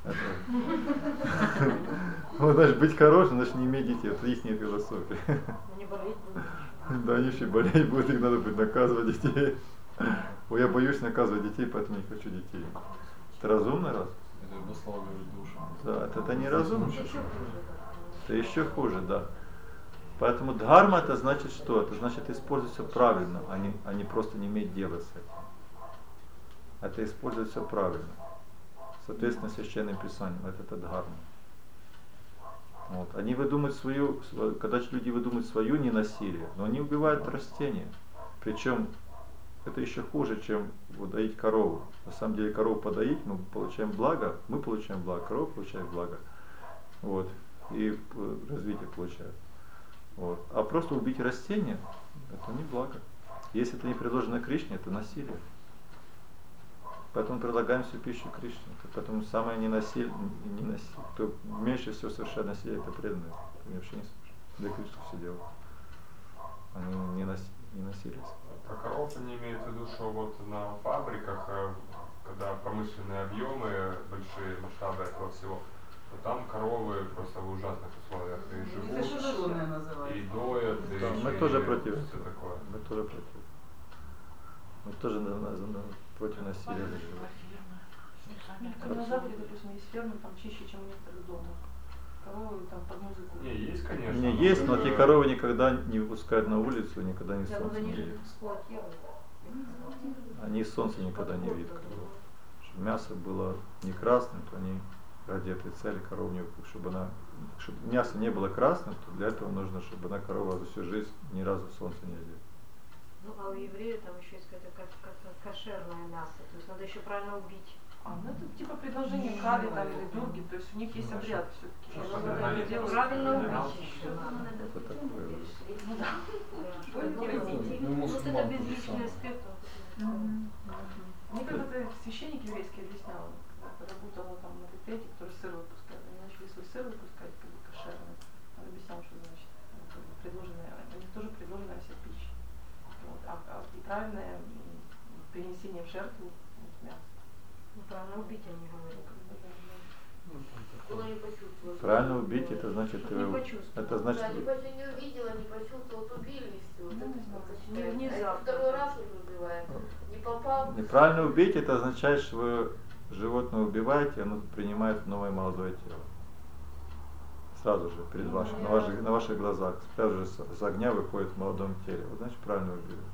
Вот, значит, быть хорошим, значит не иметь детей. Это их философия.
Не болеть будут.
Да, они еще болеть будут, их надо будет наказывать детей. Ой, я боюсь наказывать детей, поэтому не хочу детей. Это разумно раз?
Это обуславливает душу.
Да, это неразумно.
еще хуже.
Это еще хуже, да. Поэтому дхарма это значит что? Это значит использовать все правильно, а не просто не иметь дела с этим. Это использовать все правильно. соответственно священным писаниям. Это дхарма. Вот. Они выдумывают когда люди выдумывают свою ненасилие, но они убивают растения. Причем это еще хуже, чем доить корову. На самом деле корову подоить, мы получаем благо, корова получает благо. Вот. И развитие получает. Вот. А просто убить растение, это не благо. Если это не предложено Кришне, это насилие. Поэтому предлагаем всю пищу Кришне. Поэтому самое кто меньше всего совершает насилие, это преданные. Они вообще не слушают. Для Кришны все делают. Они не насилие.
Про коров они имеют в виду, что вот на фабриках, когда промышленные объемы, большие масштабы этого всего, то там коровы просто в ужасных условиях и живут,
Незащищенные называются.
и доят,
Да,
и
мы тоже против
все
этого.
такое.
Мы тоже против. Мы тоже против насилия.
На Западе, допустим, есть фермы, там чище, чем у некоторых домов. Коровы там под музыку.
Не, есть, конечно.
Не, есть, но эти коровы никогда не выпускают на улицу, никогда не
Да,
солнце
они
не
же
видят.
эксплуатируют.
Они солнце никогда не видят. Чтобы мясо было не красным, то они ради этой цели корову не выпускают. Чтобы мясо не было красным, то для этого нужно, чтобы она корова за всю жизнь ни разу в солнце не видела.
Ну, а у евреев там еще есть какое-то кошерное мясо, то есть надо еще правильно убить.
Ну это типа предложение кали там или дурги, то есть у них есть обряд все-таки.
Что
Надо
надо
это делать.
Правильно убить еще.
Это такое.
Ну да.
Вот это безличный аспект.
Мне когда-то священник еврейский объяснял, когда работала там на предприятии, который сыр выпускали. Они начали свой сыр выпускать, как бы кошерный. Он объяснял, что значит предложенная, у них тоже предложенная вся пища. Вот. И правильное принесение в жертву мяса.
Ну, правильно убить, они говорят.
Она не почувствовала.
Правильно убить, это значит,
Не почувствовала.
это значит,
Да, не увидела, не почувствовала, вот убили и все. Вот
Ну,
это
не знаю.
вот
Не
считается.
внезапно.
А если второй раз уже убиваем, не попал.
неправильно убить, это означает, что вы животное убиваете, оно принимает новое молодое тело. Сразу же, перед вашим, на ваших глазах. Сразу же с огня выходит в молодом теле. Вот значит правильно убили.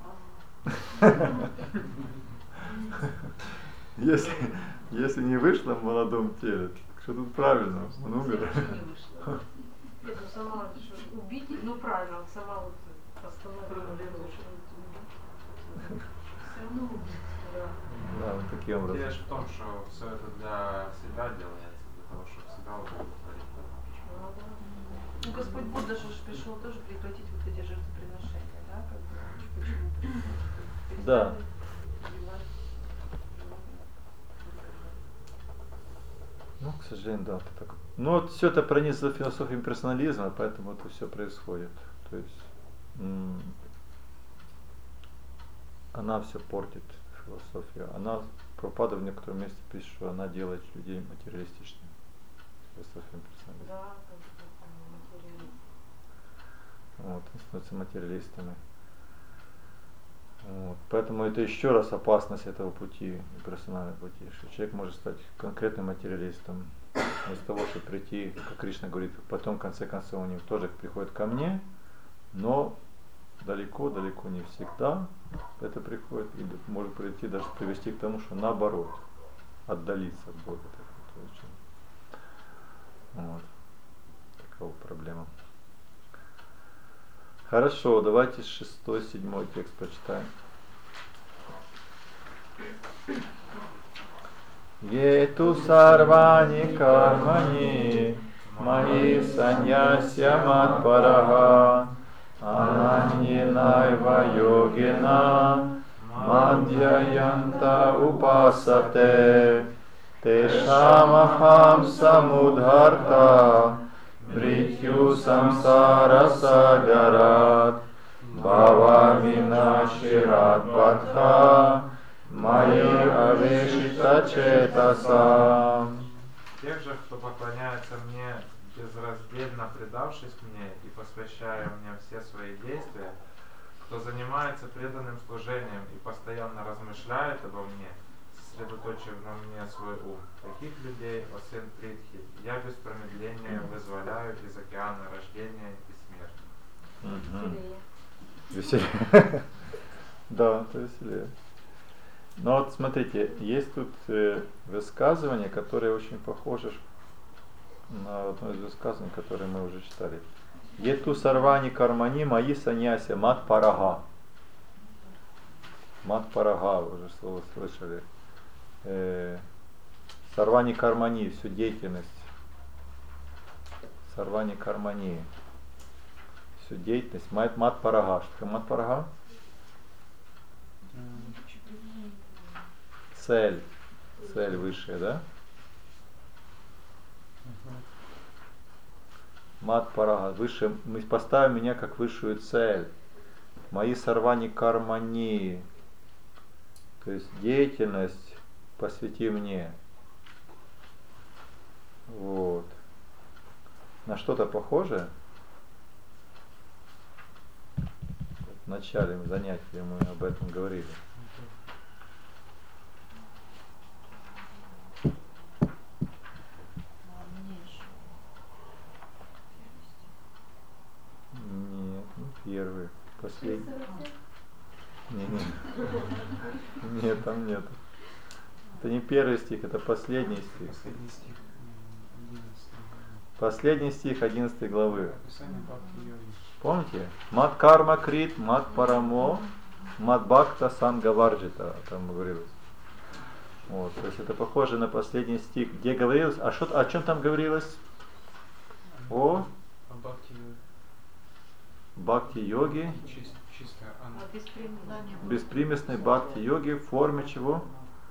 Если не вышло в молодом теле, что тут правильно? Он умер.
Нет, ну сама что, убить, ну правильно, вот сама вот остановила лучше убить.
Все равно убить.
Да.
Да, вот таким образом.
Идея же в том, что все это для себя делается, для того, чтобы себя удовлетворить.
Ну, да.
Ну, Господь Будда же пришел тоже прекратить вот эти жертвоприношения, да, как бы, почему пришел?
Да.
Убивать животных.
Ну, к сожалению, да, это так. Но вот все это пронизано философией персонализма, поэтому это все происходит. То есть она все портит, философия. Прабхупада в некотором месте пишет, что она делает людей материалистичными. Философия персонализма.
Да, как материалист.
Вот, они становятся материалистами. Вот. Поэтому это еще раз опасность этого пути, персонального пути, что человек может стать конкретным материалистом, вместо того, чтобы прийти, как Кришна говорит, потом в конце концов у него тоже приходит ко мне, но далеко не всегда это приходит и может прийти, даже привести к тому, что наоборот, отдалиться от Бога. Вот. Такова проблема. Хорошо, давайте 6-7 текст прочитаем. Ету сарвани кармани маи саньясья матпарага ананьинайва йогина мадьяянта упасате тешамахам самудхарта Мритью самсара сагарат, бхава винашират бадха, мои авешита четаса.
Тех же, кто поклоняется мне, безраздельно предавшись мне и посвящая мне все свои действия, кто занимается преданным служением и постоянно размышляет обо мне, сосредоточив на мне свой ум. Таких людей, о сын Притхи, я без промедления вызволяю из океана рождения и смерти.
Веселее.
Веселее. Да, это веселее. Но вот смотрите, есть тут высказывание, которое очень похоже на одно из высказываний, которое мы уже читали. Ету сарвани кармани маи саньяся мат парага. Мат парага, вы уже слово слышали. Сарвани кармани, всю деятельность. Сарвани кармани, всю деятельность. Мат парага. Что такое мат парага? Цель. Цель высшая, да? Мат парага. Выше. Мы поставим меня как высшую цель. Мои сарвани кармани. То есть деятельность посвяти мне. Вот. На что-то похоже? В начале занятия мы об этом говорили. Нет, не первый, последний. Нет, там нет. Это не первый стих, это последний стих.
Последний стих 11.
Последний стих 11 главы.
Описание бхакти-йоги.
Помните? Мат карма крит, мат парамо, мат бхакта сангаварджита. Там говорилось. Вот, то есть это похоже на последний стих, где говорилось, о чем там говорилось? О
Бхакти-йоги.
бхакти-йоге,
Чисто
беспримесной бхакти-йоге в форме чего?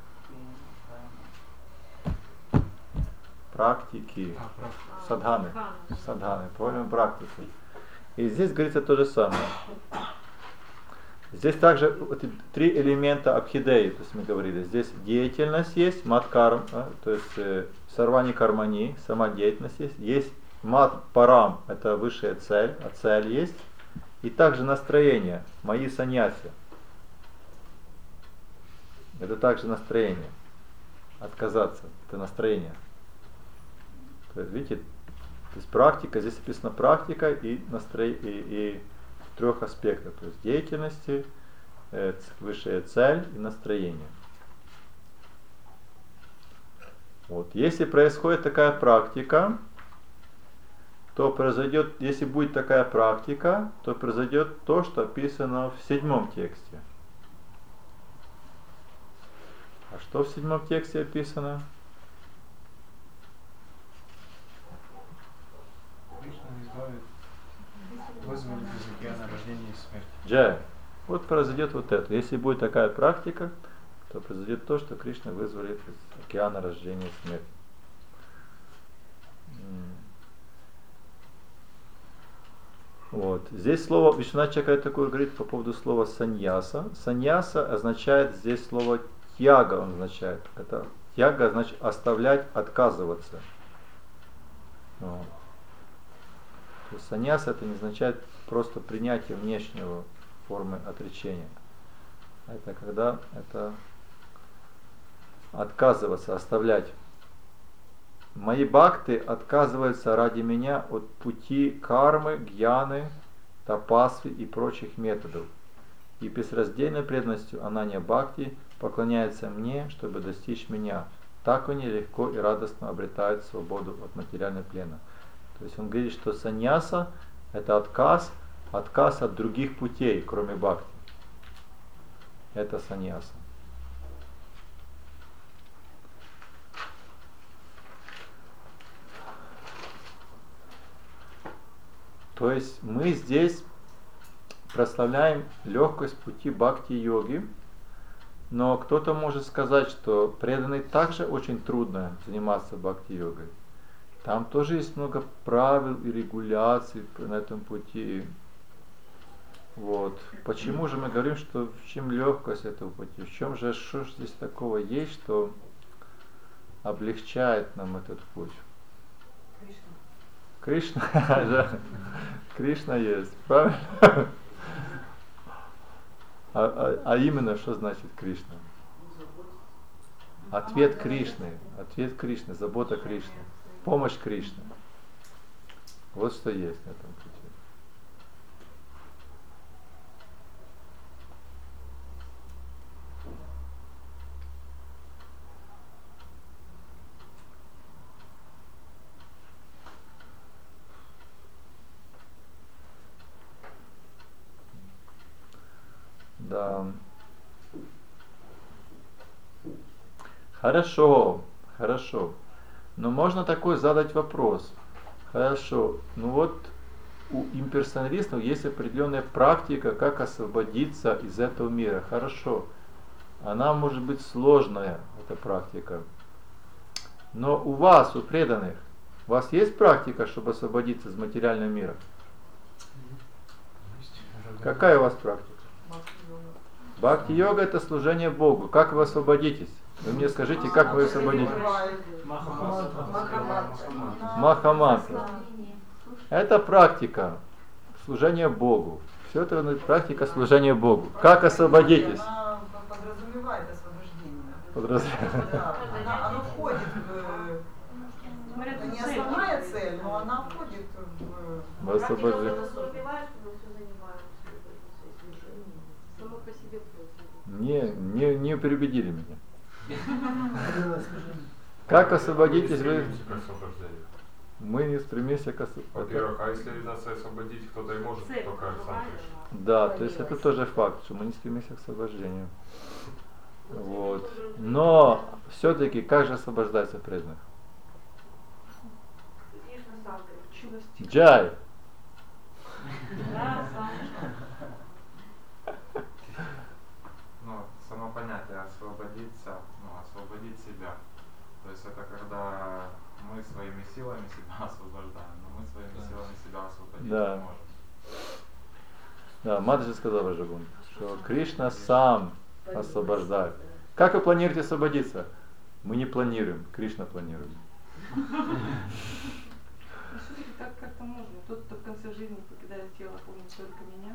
Практики. Садханы. Садханы, форме практики. И здесь говорится то же самое. Здесь также вот три элемента абхидеи, то есть мы говорили. Здесь деятельность есть, мат карм, то есть сарвани кармани, сама деятельность есть. Есть мат парам, это высшая цель, а цель есть. И также настроение, мои саньяси. Это также настроение. Отказаться, это настроение. То есть, видите, то есть практика, здесь написано практика и и в трех аспектах. То есть деятельности, высшая цель и настроение. Вот. Если происходит такая практика, то произойдет, если будет такая практика, то произойдет то, что описано в 7 тексте. А что в 7 тексте описано?
Кришна избавит, вызволит из океана рождения и смерти.
Джай. Вот произойдет вот это. Если будет такая практика, то произойдет то, что Кришна вызволит из океана рождения и смерти. Вот. Здесь слово Вишванат Чакраварти говорит по поводу слова саньяса. Саньяса означает здесь слово тьяга, он означает. Это тьяга значит оставлять, отказываться. Вот. То есть саньяса это не означает просто принятие внешнего формы отречения. Это когда это отказываться, оставлять. Мои бхакты отказываются ради меня от пути кармы, гьяны, тапасви и прочих методов. И безраздельной преданностью Ананья Бхакти поклоняется мне, чтобы достичь меня. Так они легко и радостно обретают свободу от материального плена. То есть он говорит, что саньяса это отказ от других путей, кроме бхакти. Это саньяса. То есть мы здесь прославляем легкость пути бхакти-йоги, но кто-то может сказать, что преданный также очень трудно заниматься бхакти-йогой. Там тоже есть много правил и регуляций на этом пути. Вот. Почему же мы говорим, что в чем легкость этого пути? В чем же, что же здесь такого есть, что облегчает нам этот путь? Кришна, да. Кришна есть, правильно? А именно, что значит Кришна? Ответ Кришны, забота Кришны, помощь Кришны. Вот что есть на этом пути. Да. Хорошо, хорошо. Но можно такой задать вопрос. Хорошо, ну вот у имперсоналистов есть определенная практика, как освободиться из этого мира. Хорошо. Она может быть сложная, эта практика. Но у вас, у преданных, у вас есть практика, чтобы освободиться из материального мира? Какая у вас практика? Бхакти-йога — это служение Богу. Как вы освободитесь? Вы мне скажите, как вы освободитесь? Махамантра. Это практика служения Богу. Все это практика служения Богу. Как освободитесь?
Она подразумевает освобождение.
Подразумевает.
Да, оно входит в... Это не основная цель, но она входит в...
Освобождение.
Подразумевает, что мы все занимаемся служением.
Само по себе просто.
Не переубедили меня. Как освободитесь вы?
К освобождению.
Мы не стремимся к освобождению.
Во-первых, а если нас освободить кто-то и может,
Цель
только сам Кришна.
Да, то есть это тоже факт, что мы не стремимся к освобождению. Вот. Но все-таки как же освобождаться преданных?
Кришна сам говорит.
Джай!
Да, сам.
Ну, само понятие освободиться, освободить себя. То есть это когда мы своими силами себя освобождаем, но мы своими силами себя освободить
Да.
не можем.
Да, Матаджи сказал Ваджабун, что Кришна сам освобождает. Как вы планируете освободиться? Мы не планируем, Кришна планирует.
Но все-таки так как-то можно. Тот, кто в конце жизни покидает тело, помнит только меня.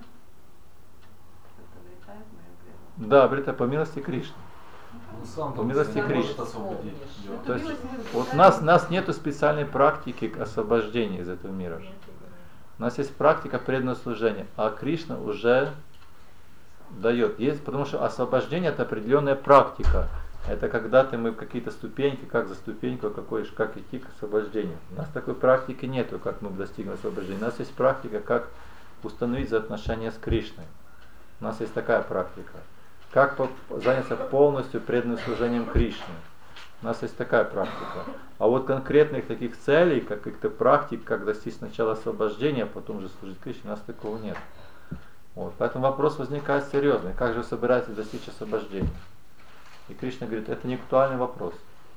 Это обретает мое преданное.
Да, это по милости Кришны. По милости
может
Кришны.
освободить. Да.
То есть вот у нас нету специальной практики к освобождению из этого мира. У нас есть практика преданного служения, а Кришна уже дает. Есть, потому что освобождение — это определенная практика. Это когда-то мы какие-то ступеньки, как за ступеньку, как идти к освобождению. У нас такой практики нету, как мы достигнем освобождения. У нас есть практика, как установить взаимоотношения с Кришной. У нас есть такая практика. Как заняться полностью преданным служением Кришне. У нас есть такая практика. А вот конкретных таких целей, как каких-то практик, как достичь сначала освобождения, а потом же служить Кришне, у нас такого нет. Вот. Поэтому вопрос возникает серьезный. Как же вы собираетесь достичь освобождения? И Кришна говорит, это не актуальный вопрос.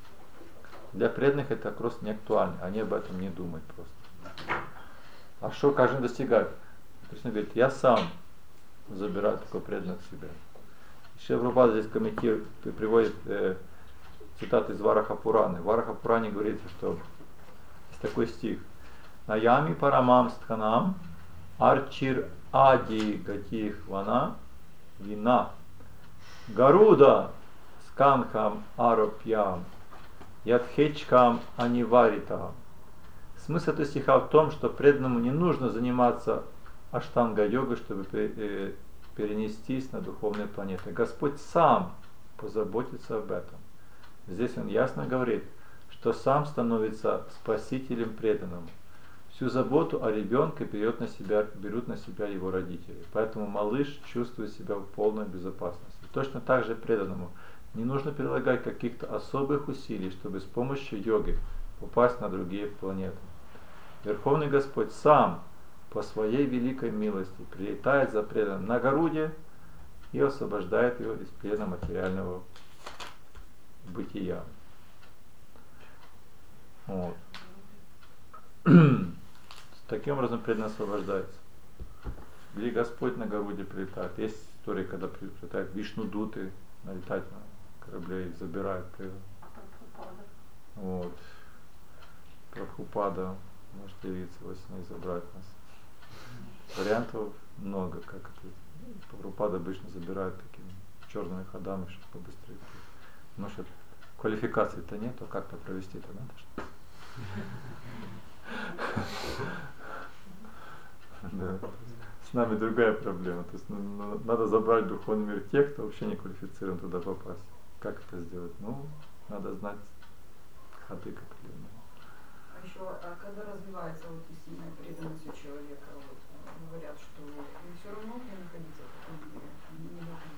Для преданных это вопрос не актуальный. Они об этом не думают просто. А что, как же они достигают? Кришна говорит, я сам забираю такой преданных себя. Шрила Прабхупада здесь комментирует, приводит цитату из Вараха Пураны. В Вараха Пуране говорится, что есть такой стих. Наями парамам стханам арчир ади гатих вана вина гаруда сканхам аропьям ядхечкам аниваритам. Смысл этого стиха в том, что преданному не нужно заниматься аштанга-йогой, чтобы перенестись на духовные планеты. Господь сам позаботится об этом. Здесь он ясно говорит, что сам становится спасителем преданному. Всю заботу о ребенке берут на себя его родители. Поэтому малыш чувствует себя в полной безопасности. Точно так же преданному не нужно прилагать каких-то особых усилий, чтобы с помощью йоги попасть на другие планеты. Верховный Господь сам по своей великой милости прилетает за преданным на Гаруде и освобождает его из плена материального бытия. Вот. Таким образом преданный освобождается. Или Господь на Гаруде прилетает. Есть истории, когда прилетают Вишну-дуты, налетать на корабле и забирают преданных. Вот. Прабхупада может явиться во сне и забрать нас. Вариантов много, как это. Прабхупада обычно забирают такими черными ходами, чтобы побыстрее. Потому что квалификации-то нет, а как-то провести-то надо. Да. С нами другая проблема. То есть надо забрать в духовный мир тех, кто вообще не квалифицирован туда попасть. Как это сделать? Ну, надо знать ходы определенные.
А еще, когда развивается вот истинная преданность у человека, вот, говорят, что им все равно где находиться в таком мире, они не могут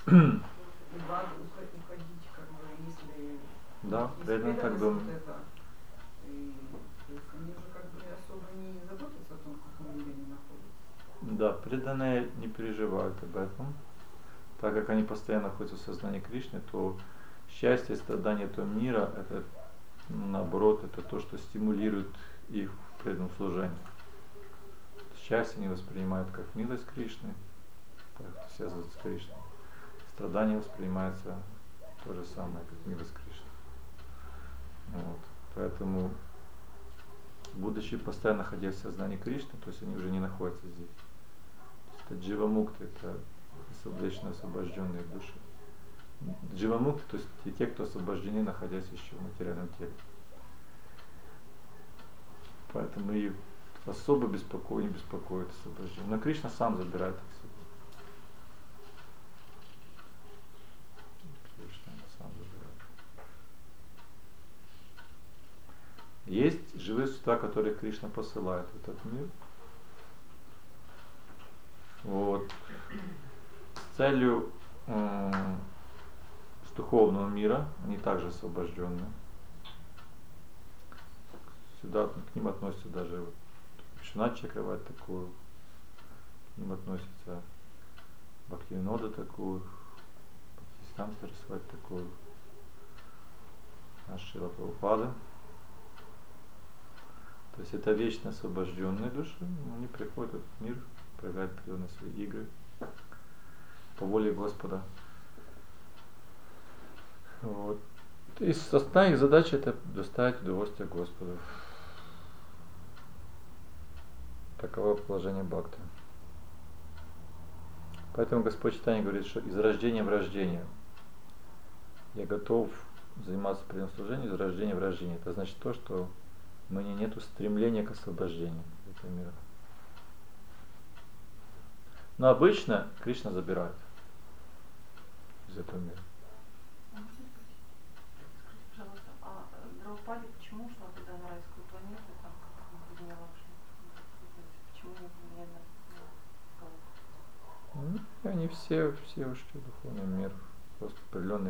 в ад уходить, как бы, если
Да,
есть
реально так
преданность
думаю.
вот эта. И, то есть они уже как бы особо не заботятся о том, в каком мире они находятся.
Да, преданные не переживают об этом. Так как они постоянно находятся в сознании Кришны, то счастье и страдания этого мира, это наоборот, это то, что стимулирует их в преданном служении. Счастье они воспринимают как милость Кришны, так связывается с Кришной. Страдание воспринимается то же самое, как милость Кришны. Вот. Поэтому, будучи постоянно находясь в сознании Кришны, то есть они уже не находятся здесь. То есть это джива-мукта, это вечно освобожденные души. Джива-мукта, то есть те, кто освобождены, находясь еще в материальном теле. Поэтому их особо не беспокоит освобождение. Но Кришна сам забирает их себе. Кришна сам забирает. Есть живые существа, которых Кришна посылает в этот мир. Вот. С целью с духовного мира, они также освобождены. Сюда к ним относятся даже вот, Вишванат Чакраварти такую, к ним относятся Бхактивинода такую, Бхактисиданта Сарасвати такую, наш Шрила Прабхупада. То есть это вечно освобожденные души, они приходят в этот мир, проявляют определенные свои игры по воле Господа. Вот. И основная их задача это доставить удовольствие Господу. Таково положение бхакти. Поэтому Господь Чайтанья говорит, что из рождения в рождение я готов заниматься преданным служением, из рождения в рождение. Это значит то, что у меня нет стремления к освобождению этого мира. Но обычно Кришна забирает из этого мира.
Скажите, пожалуйста, а Драупаде почему ушла тогда на райскую планету, там, как Богиня Лакшми? Почему не на Галактику?
Они все ушли в духовный мир, просто определенные,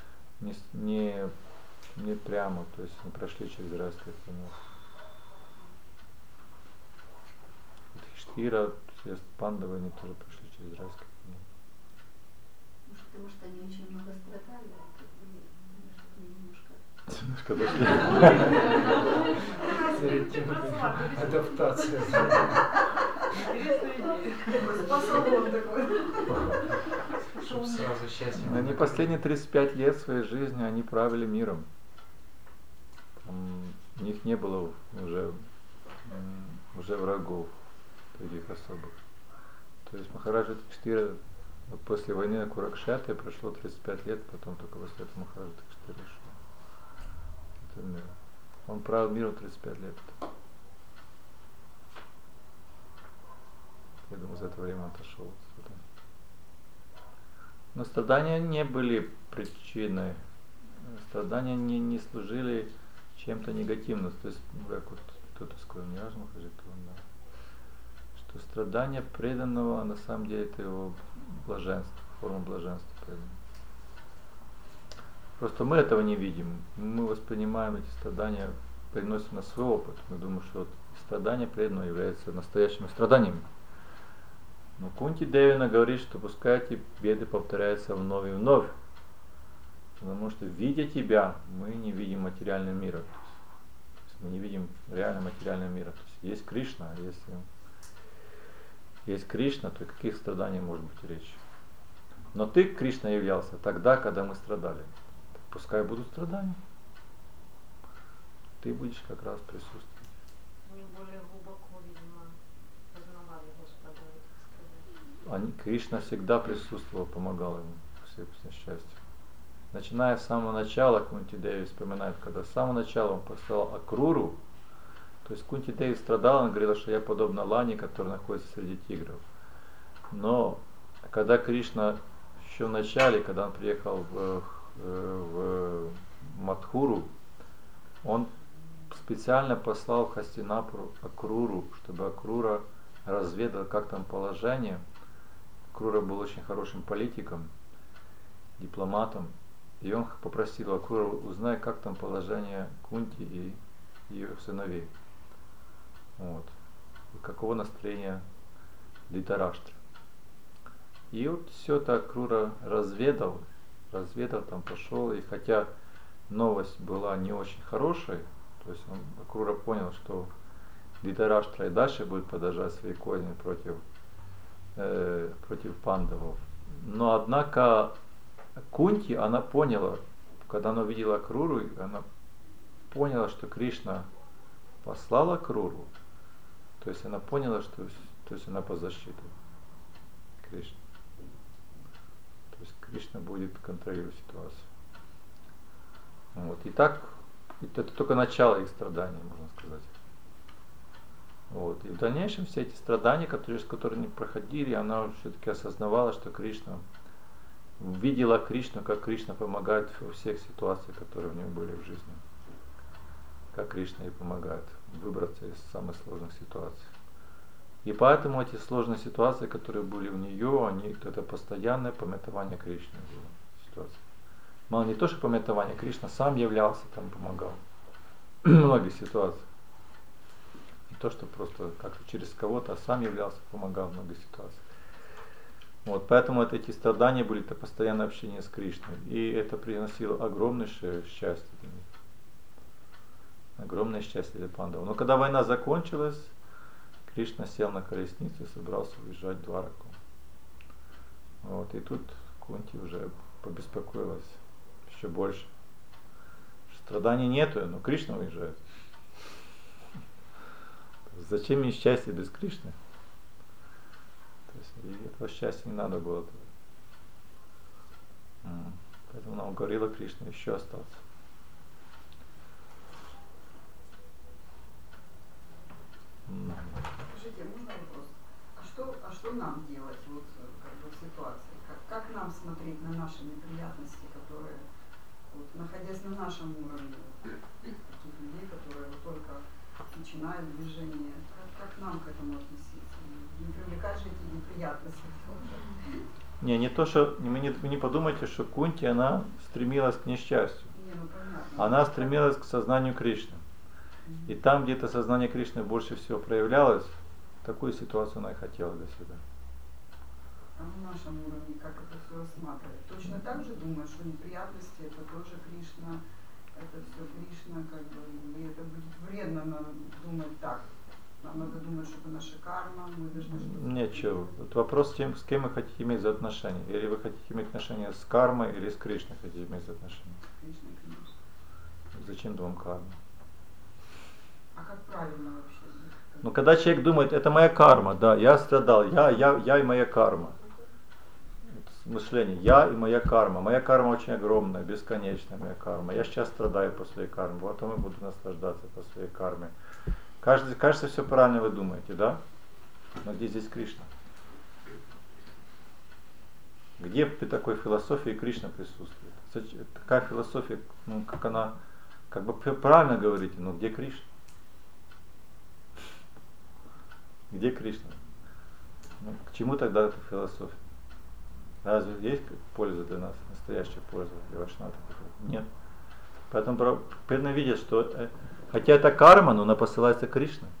не прямо, то есть не прошли через райскую планету. Юдхиштхира, все Пандавы, они тоже прошли через райскую планету.
Может, потому что они очень много страдали,
немножко.
Адаптация.
Спасалон такой.
Чтобы сразу счастье.
Они последние 35 лет своей жизни они правили миром. У них не было уже врагов таких особых. То есть Махараджа Юдхиштхира после войны на Куракшетре прошло 35 лет, потом только после этого Махараджа Юдхиштхира шел. Он правил миром 35 лет. Я думаю, за это время отошел отсюда. Но страдания не были причиной. Страдания не служили чем-то негативным. То есть, как вот кто-то сказал, не важно, да, что страдания преданного на самом деле это его блаженство, форма блаженства преданного. Просто мы этого не видим. Мы воспринимаем эти страдания, приносим на свой опыт. Мы думаем, что страдания преданного являются настоящими страданиями. Но Кунти Девина говорит, что пускай эти беды повторяются вновь и вновь. Потому что, видя тебя, мы не видим материального мира. То есть мы не видим реально материального мира. То есть Кришна, а если есть Кришна, то о каких страданиях может быть речь? Но ты, Кришна, являлся тогда, когда мы страдали. Пускай будут страдания. Ты будешь как раз присутствовать.
Они более глубоко, видимо, познавали Господа, так сказать.
Кришна всегда присутствовал, помогал ему всех счастья. Начиная с самого начала, Кунти Деви вспоминает, когда с самого начала он послал Акруру, то есть Кунти Деви страдала, она говорила, что я подобна лане, которая находится среди тигров. Но когда Кришна еще в начале, когда он приехал в Мадхуру, он специально послал в Хастинапуру Акруру, чтобы Акрура разведал, как там положение. Акрура был очень хорошим политиком. дипломатом, и он попросил Акуру: узнай, как там положение Кунти и ее сыновей. Вот. И какого настроения Дритараштра. И вот все это Акрура разведал, там пошел, и хотя новость была не очень хорошей, то есть Акрура понял, что Дритараштра и дальше будет продолжать свои козни против пандавов. Но однако Кунти, она поняла, когда она увидела Акруру, она поняла, что Кришна послал Акруру, то есть она поняла, что она под защитой Кришны. То есть Кришна будет контролировать ситуацию. Вот. И так, это только начало их страданий, можно сказать. Вот. И в дальнейшем все эти страдания, через которые они проходили, она все-таки осознавала, что Кришна, видела Кришну, как Кришна помогает во всех ситуациях, которые у нее были в жизни. Как Кришна ей помогает выбраться из самых сложных ситуаций. И поэтому эти сложные ситуации, которые были у нее, это постоянное памятование Кришны было. Ситуация. Мало не то, что памятование, Кришна сам являлся, там помогал в многих ситуациях. Не то, что просто как-то через кого-то, а сам являлся, помогал в многих ситуациях. Вот, поэтому эти страдания были, это постоянное общение с Кришной. И это приносило огромнейшее счастье для них. Огромное счастье для пандавов. Но когда война закончилась, Кришна сел на колесницу и собрался уезжать в Двараку. Вот, и тут Кунти уже побеспокоилась еще больше. Страданий нету, но Кришна уезжает. Зачем мне счастье без Кришны? То есть, и этого счастья не надо было. Поэтому она уговорила Кришну еще остаться.
Скажите, можно вопрос? А что нам делать вот, как бы, в ситуации? Как нам смотреть на наши неприятности, которые, вот, находясь на нашем уровне, таких людей, которые вот только начинают движение, как нам к этому относиться? Не привлекать же эти неприятности тоже.
Не то, что вы не подумайте, что Кунти, она стремилась к несчастью.
Понятно.
Она стремилась к сознанию Кришны. И там, где это сознание Кришны больше всего проявлялось, такую ситуацию она и хотела для себя.
А на нашем уровне как это все рассматривать? Точно так же думаешь, что неприятности это тоже Кришна, это все Кришна, как бы, и это будет вредно нам думать так. Нам надо думать, что это наша карма, мы должны что-то...
Ничего. Вот вопрос с кем вы хотите иметь за отношения. Или вы хотите иметь отношения с кармой, или с Кришной хотите иметь за отношения.
С Кришной, конечно.
Зачем вам карма?
А как правильно вообще?
Ну, когда человек думает, это моя карма, да, я страдал, я и моя карма. Мышление, я и моя карма. Моя карма очень огромная, бесконечная моя карма. Я сейчас страдаю по своей карме, потом я буду наслаждаться по своей карме. Кажется, все правильно вы думаете, да? Но где здесь Кришна? Где при такой философии Кришна присутствует? Такая философия, ну, как она, как бы правильно говорите, но где Кришна? Где Кришна? Ну, к чему тогда эта философия? Разве есть польза для нас, настоящая польза для Вайшнава? Нет. Поэтому преданные видят, что хотя это карма, но она посылается Кришной.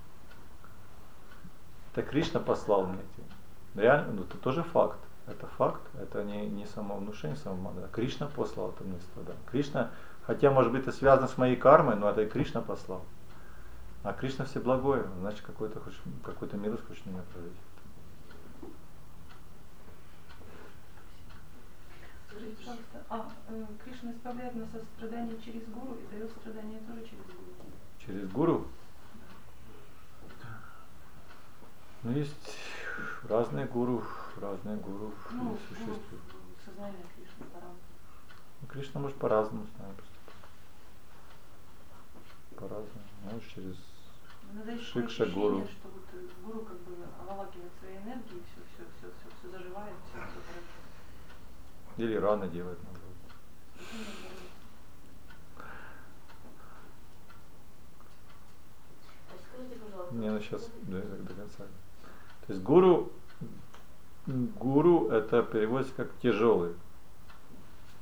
Это Кришна послал мне эти. Реально, ну, это тоже факт. Это факт, это не самовнушение, самомада. Кришна послал это мне страдание. Кришна, хотя может быть это связано с моей кармой, но это и Кришна послал. А Кришна всеблагой, значит какой-то милость хочет меня пролить.
Скажите, пожалуйста, Кришна избавляет нас от страданий через гуру и дает страдания тоже через гуру?
Через гуру? Ну, есть разные гуру существуют.
Сознание Кришны по-разному.
Кришна может по-разному с нами поступать. По-разному. Может через Шикша гуру.
Что вот гуру как бы оволакивает своей энергией, все заживает, все хорошо.
Или рано делает, наоборот.
Скажите, пожалуйста.
Не, ну сейчас до конца. То есть гуру это переводится как тяжелый.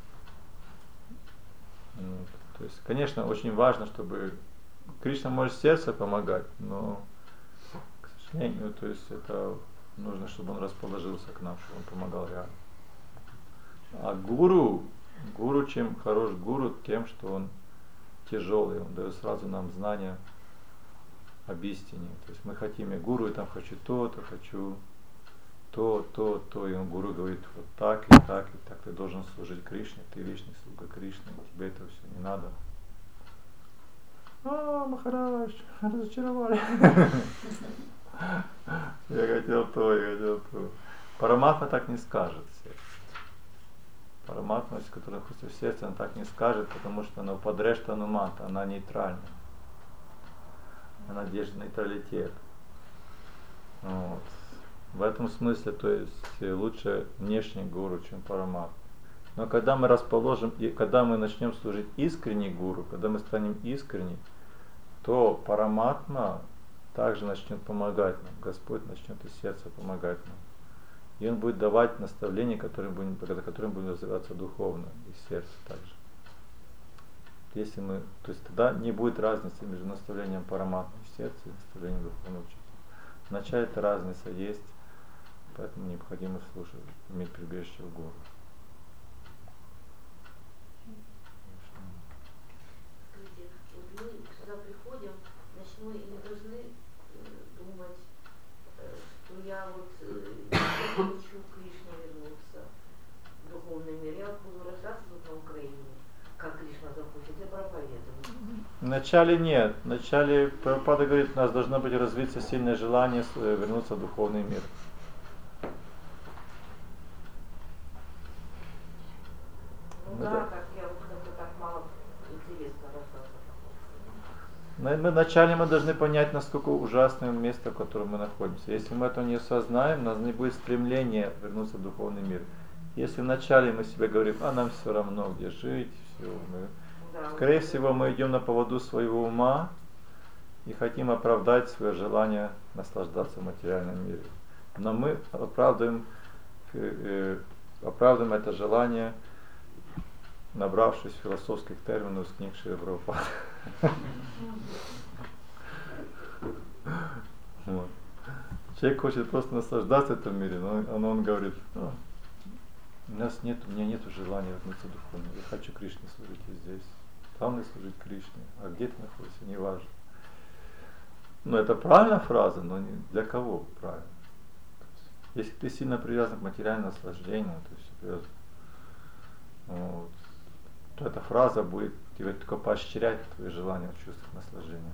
Вот. То есть, конечно, очень важно, чтобы Кришна может сердце помогать, но, к сожалению, то есть это нужно, чтобы он расположился к нам, чтобы он помогал реально. А гуру, чем хорош гуру, тем, что он тяжелый, он дает сразу нам знания об истине. То есть мы хотим, я гуру, я там хочу то-то, хочу то, и он гуру говорит вот так, и так, и так, ты должен служить Кришне, ты вечный слуга Кришны, тебе этого все не надо. Махарадж, разочаровали. Я хотел то. Параматма так не скажет в сердце. Параматма, которая находится в сердце, она так не скажет, потому что она упадрешта анумата, она нейтральна. Она держит нейтралитет. Вот. В этом смысле, то есть лучше внешний гуру, чем параматма. Но когда мы расположим, и когда мы начнем служить искренний гуру, когда мы станем искренни, то параматма также начнет помогать нам. Господь начнет из сердца помогать нам. И Он будет давать наставления, которым будем развиваться духовно, из сердца также. Если мы, то есть тогда не будет разницы между наставлением параматмы в сердце и наставлением духовного учителя. Вначале эта разница есть, поэтому необходимо слушать, иметь прибежище в гуру.
Скажите, вот мы сюда приходим, значит, мы не должны думать, что я вот не хочу к Кришне вернуться в духовный мир. Я буду рождаться тут на Украине, как Кришна захочет, и проповедовать.
Вначале нет. Вначале Прабхупада говорит, у нас должно быть развиться сильное желание вернуться в духовный мир.
Ну да, так я вот как-то так мало интересно рассказывала.
Вначале мы должны понять, насколько ужасное место, в котором мы находимся. Если мы этого не осознаем, у нас не будет стремления вернуться в духовный мир. Если вначале мы себе говорим, нам все равно, где жить, все, скорее всего, мы идем на поводу своего ума и хотим оправдать свое желание наслаждаться в материальном мире. Но мы оправдываем это желание, набравшись философских терминов из книг Шрилы Прабхупады. Вот. Человек хочет просто наслаждаться в этом мире, но он говорит, у меня нет желания вернуться в духовный мир. Я хочу Кришне служить и здесь. Главное служить Кришне. А где ты находишься, не важно. Это правильная фраза, но не для кого правильно. Если ты сильно привязан к материальному наслаждению, то эта фраза будет тебя только поощрять твои желания в чувствах наслаждения.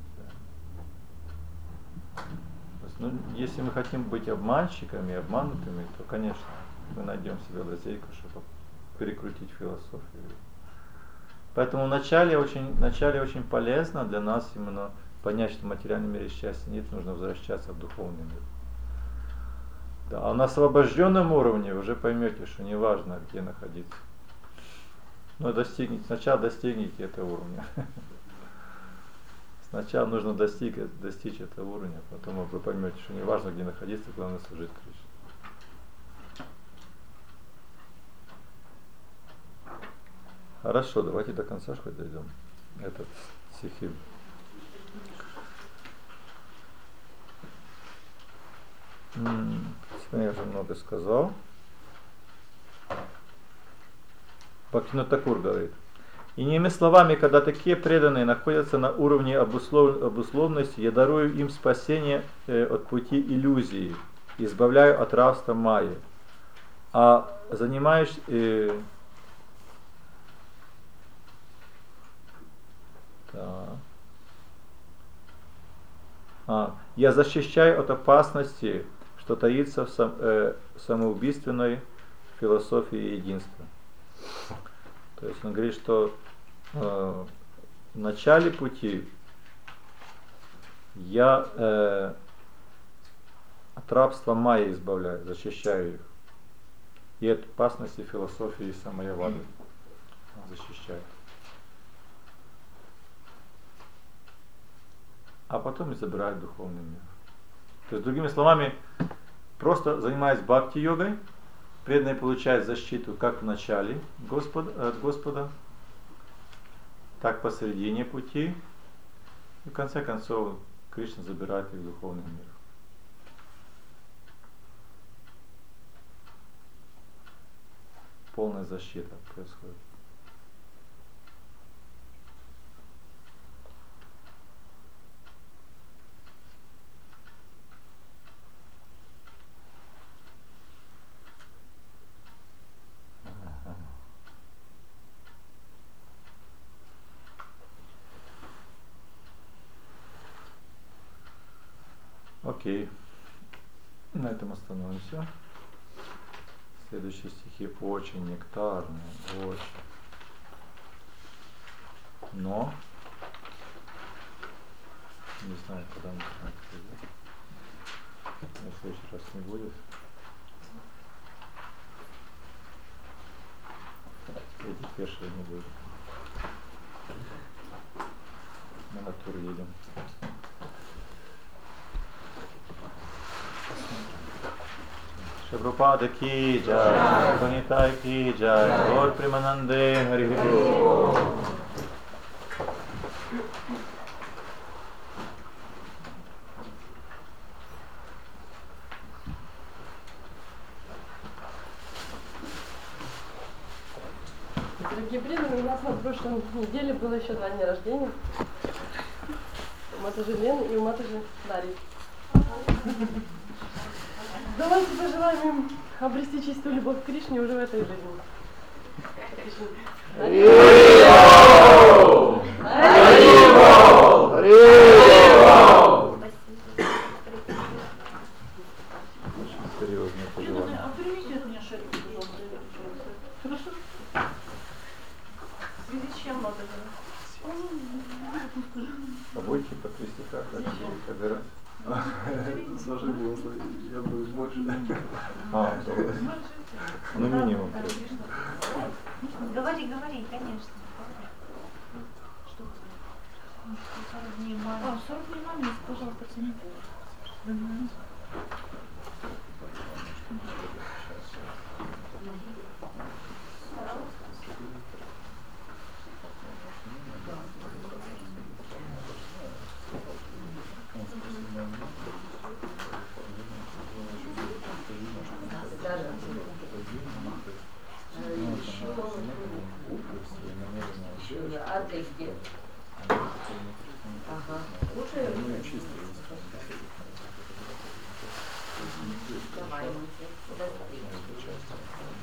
Если мы хотим быть обманщиками, обманутыми, то, конечно, мы найдем себе лазейку, чтобы перекрутить философию. Поэтому вначале очень полезно для нас именно понять, что в материальном мире счастья нет, нужно возвращаться в духовный мир. Да, а на освобожденном уровне вы уже поймете, что не важно, где находиться. Но сначала достигните этого уровня. Сначала нужно достичь этого уровня, потом вы поймете, что не важно, где находиться, главное служить Кришне. Хорошо, давайте до конца хоть дойдем. Этот стихи. Сегодня я уже много сказал. Бхактивинода Такур говорит. Иными словами, когда такие преданные находятся на уровне обусловленности, я дарую им спасение от пути иллюзии, избавляю от рабства майи. А занимаюсь я защищаю от опасности, что таится в самоубийственной философии единства. То есть он говорит, что в начале пути я от рабства майи избавляю, защищаю их. И от опасности философии самоявады защищаю. А потом и забирают духовный мир. То есть, другими словами, просто занимаясь бхакти-йогой, преданный получает защиту как в начале от Господа, так посередине пути. И в конце концов Кришна забирает их в духовный мир. Полная защита происходит. Окей. На этом остановимся. Следующие стихи очень нектарные, очень. Но не знаю, когда мы сможем это. В следующий раз не будет. Эти пешие не будет. Мы на тур едем. Prabhupada ki jai, Punitai ki jai, Lord Premanande Hari Hari.
Дорогие преданные, у нас на прошлой неделе было еще 2 дня рождения. У Матаджи Лены и у Матаджи Дарьи. Давайте пожелаем им обрести чистую любовь к Кришне уже в этой жизни.
Очень серьезное пожелание.
А переведите от меня шарик, пожалуйста. Хорошо? В связи с чем надо?
Побольше по 3 стиха, как будет собирать.
С вашей благословения я буду больше.
Добре. Ну минимум.
Говори, конечно. Что? 40 дней мамы. 40 дней мамы, пожалуйста, цените.
А ты где? Ага. Уже? Давай, мы тебя подожди.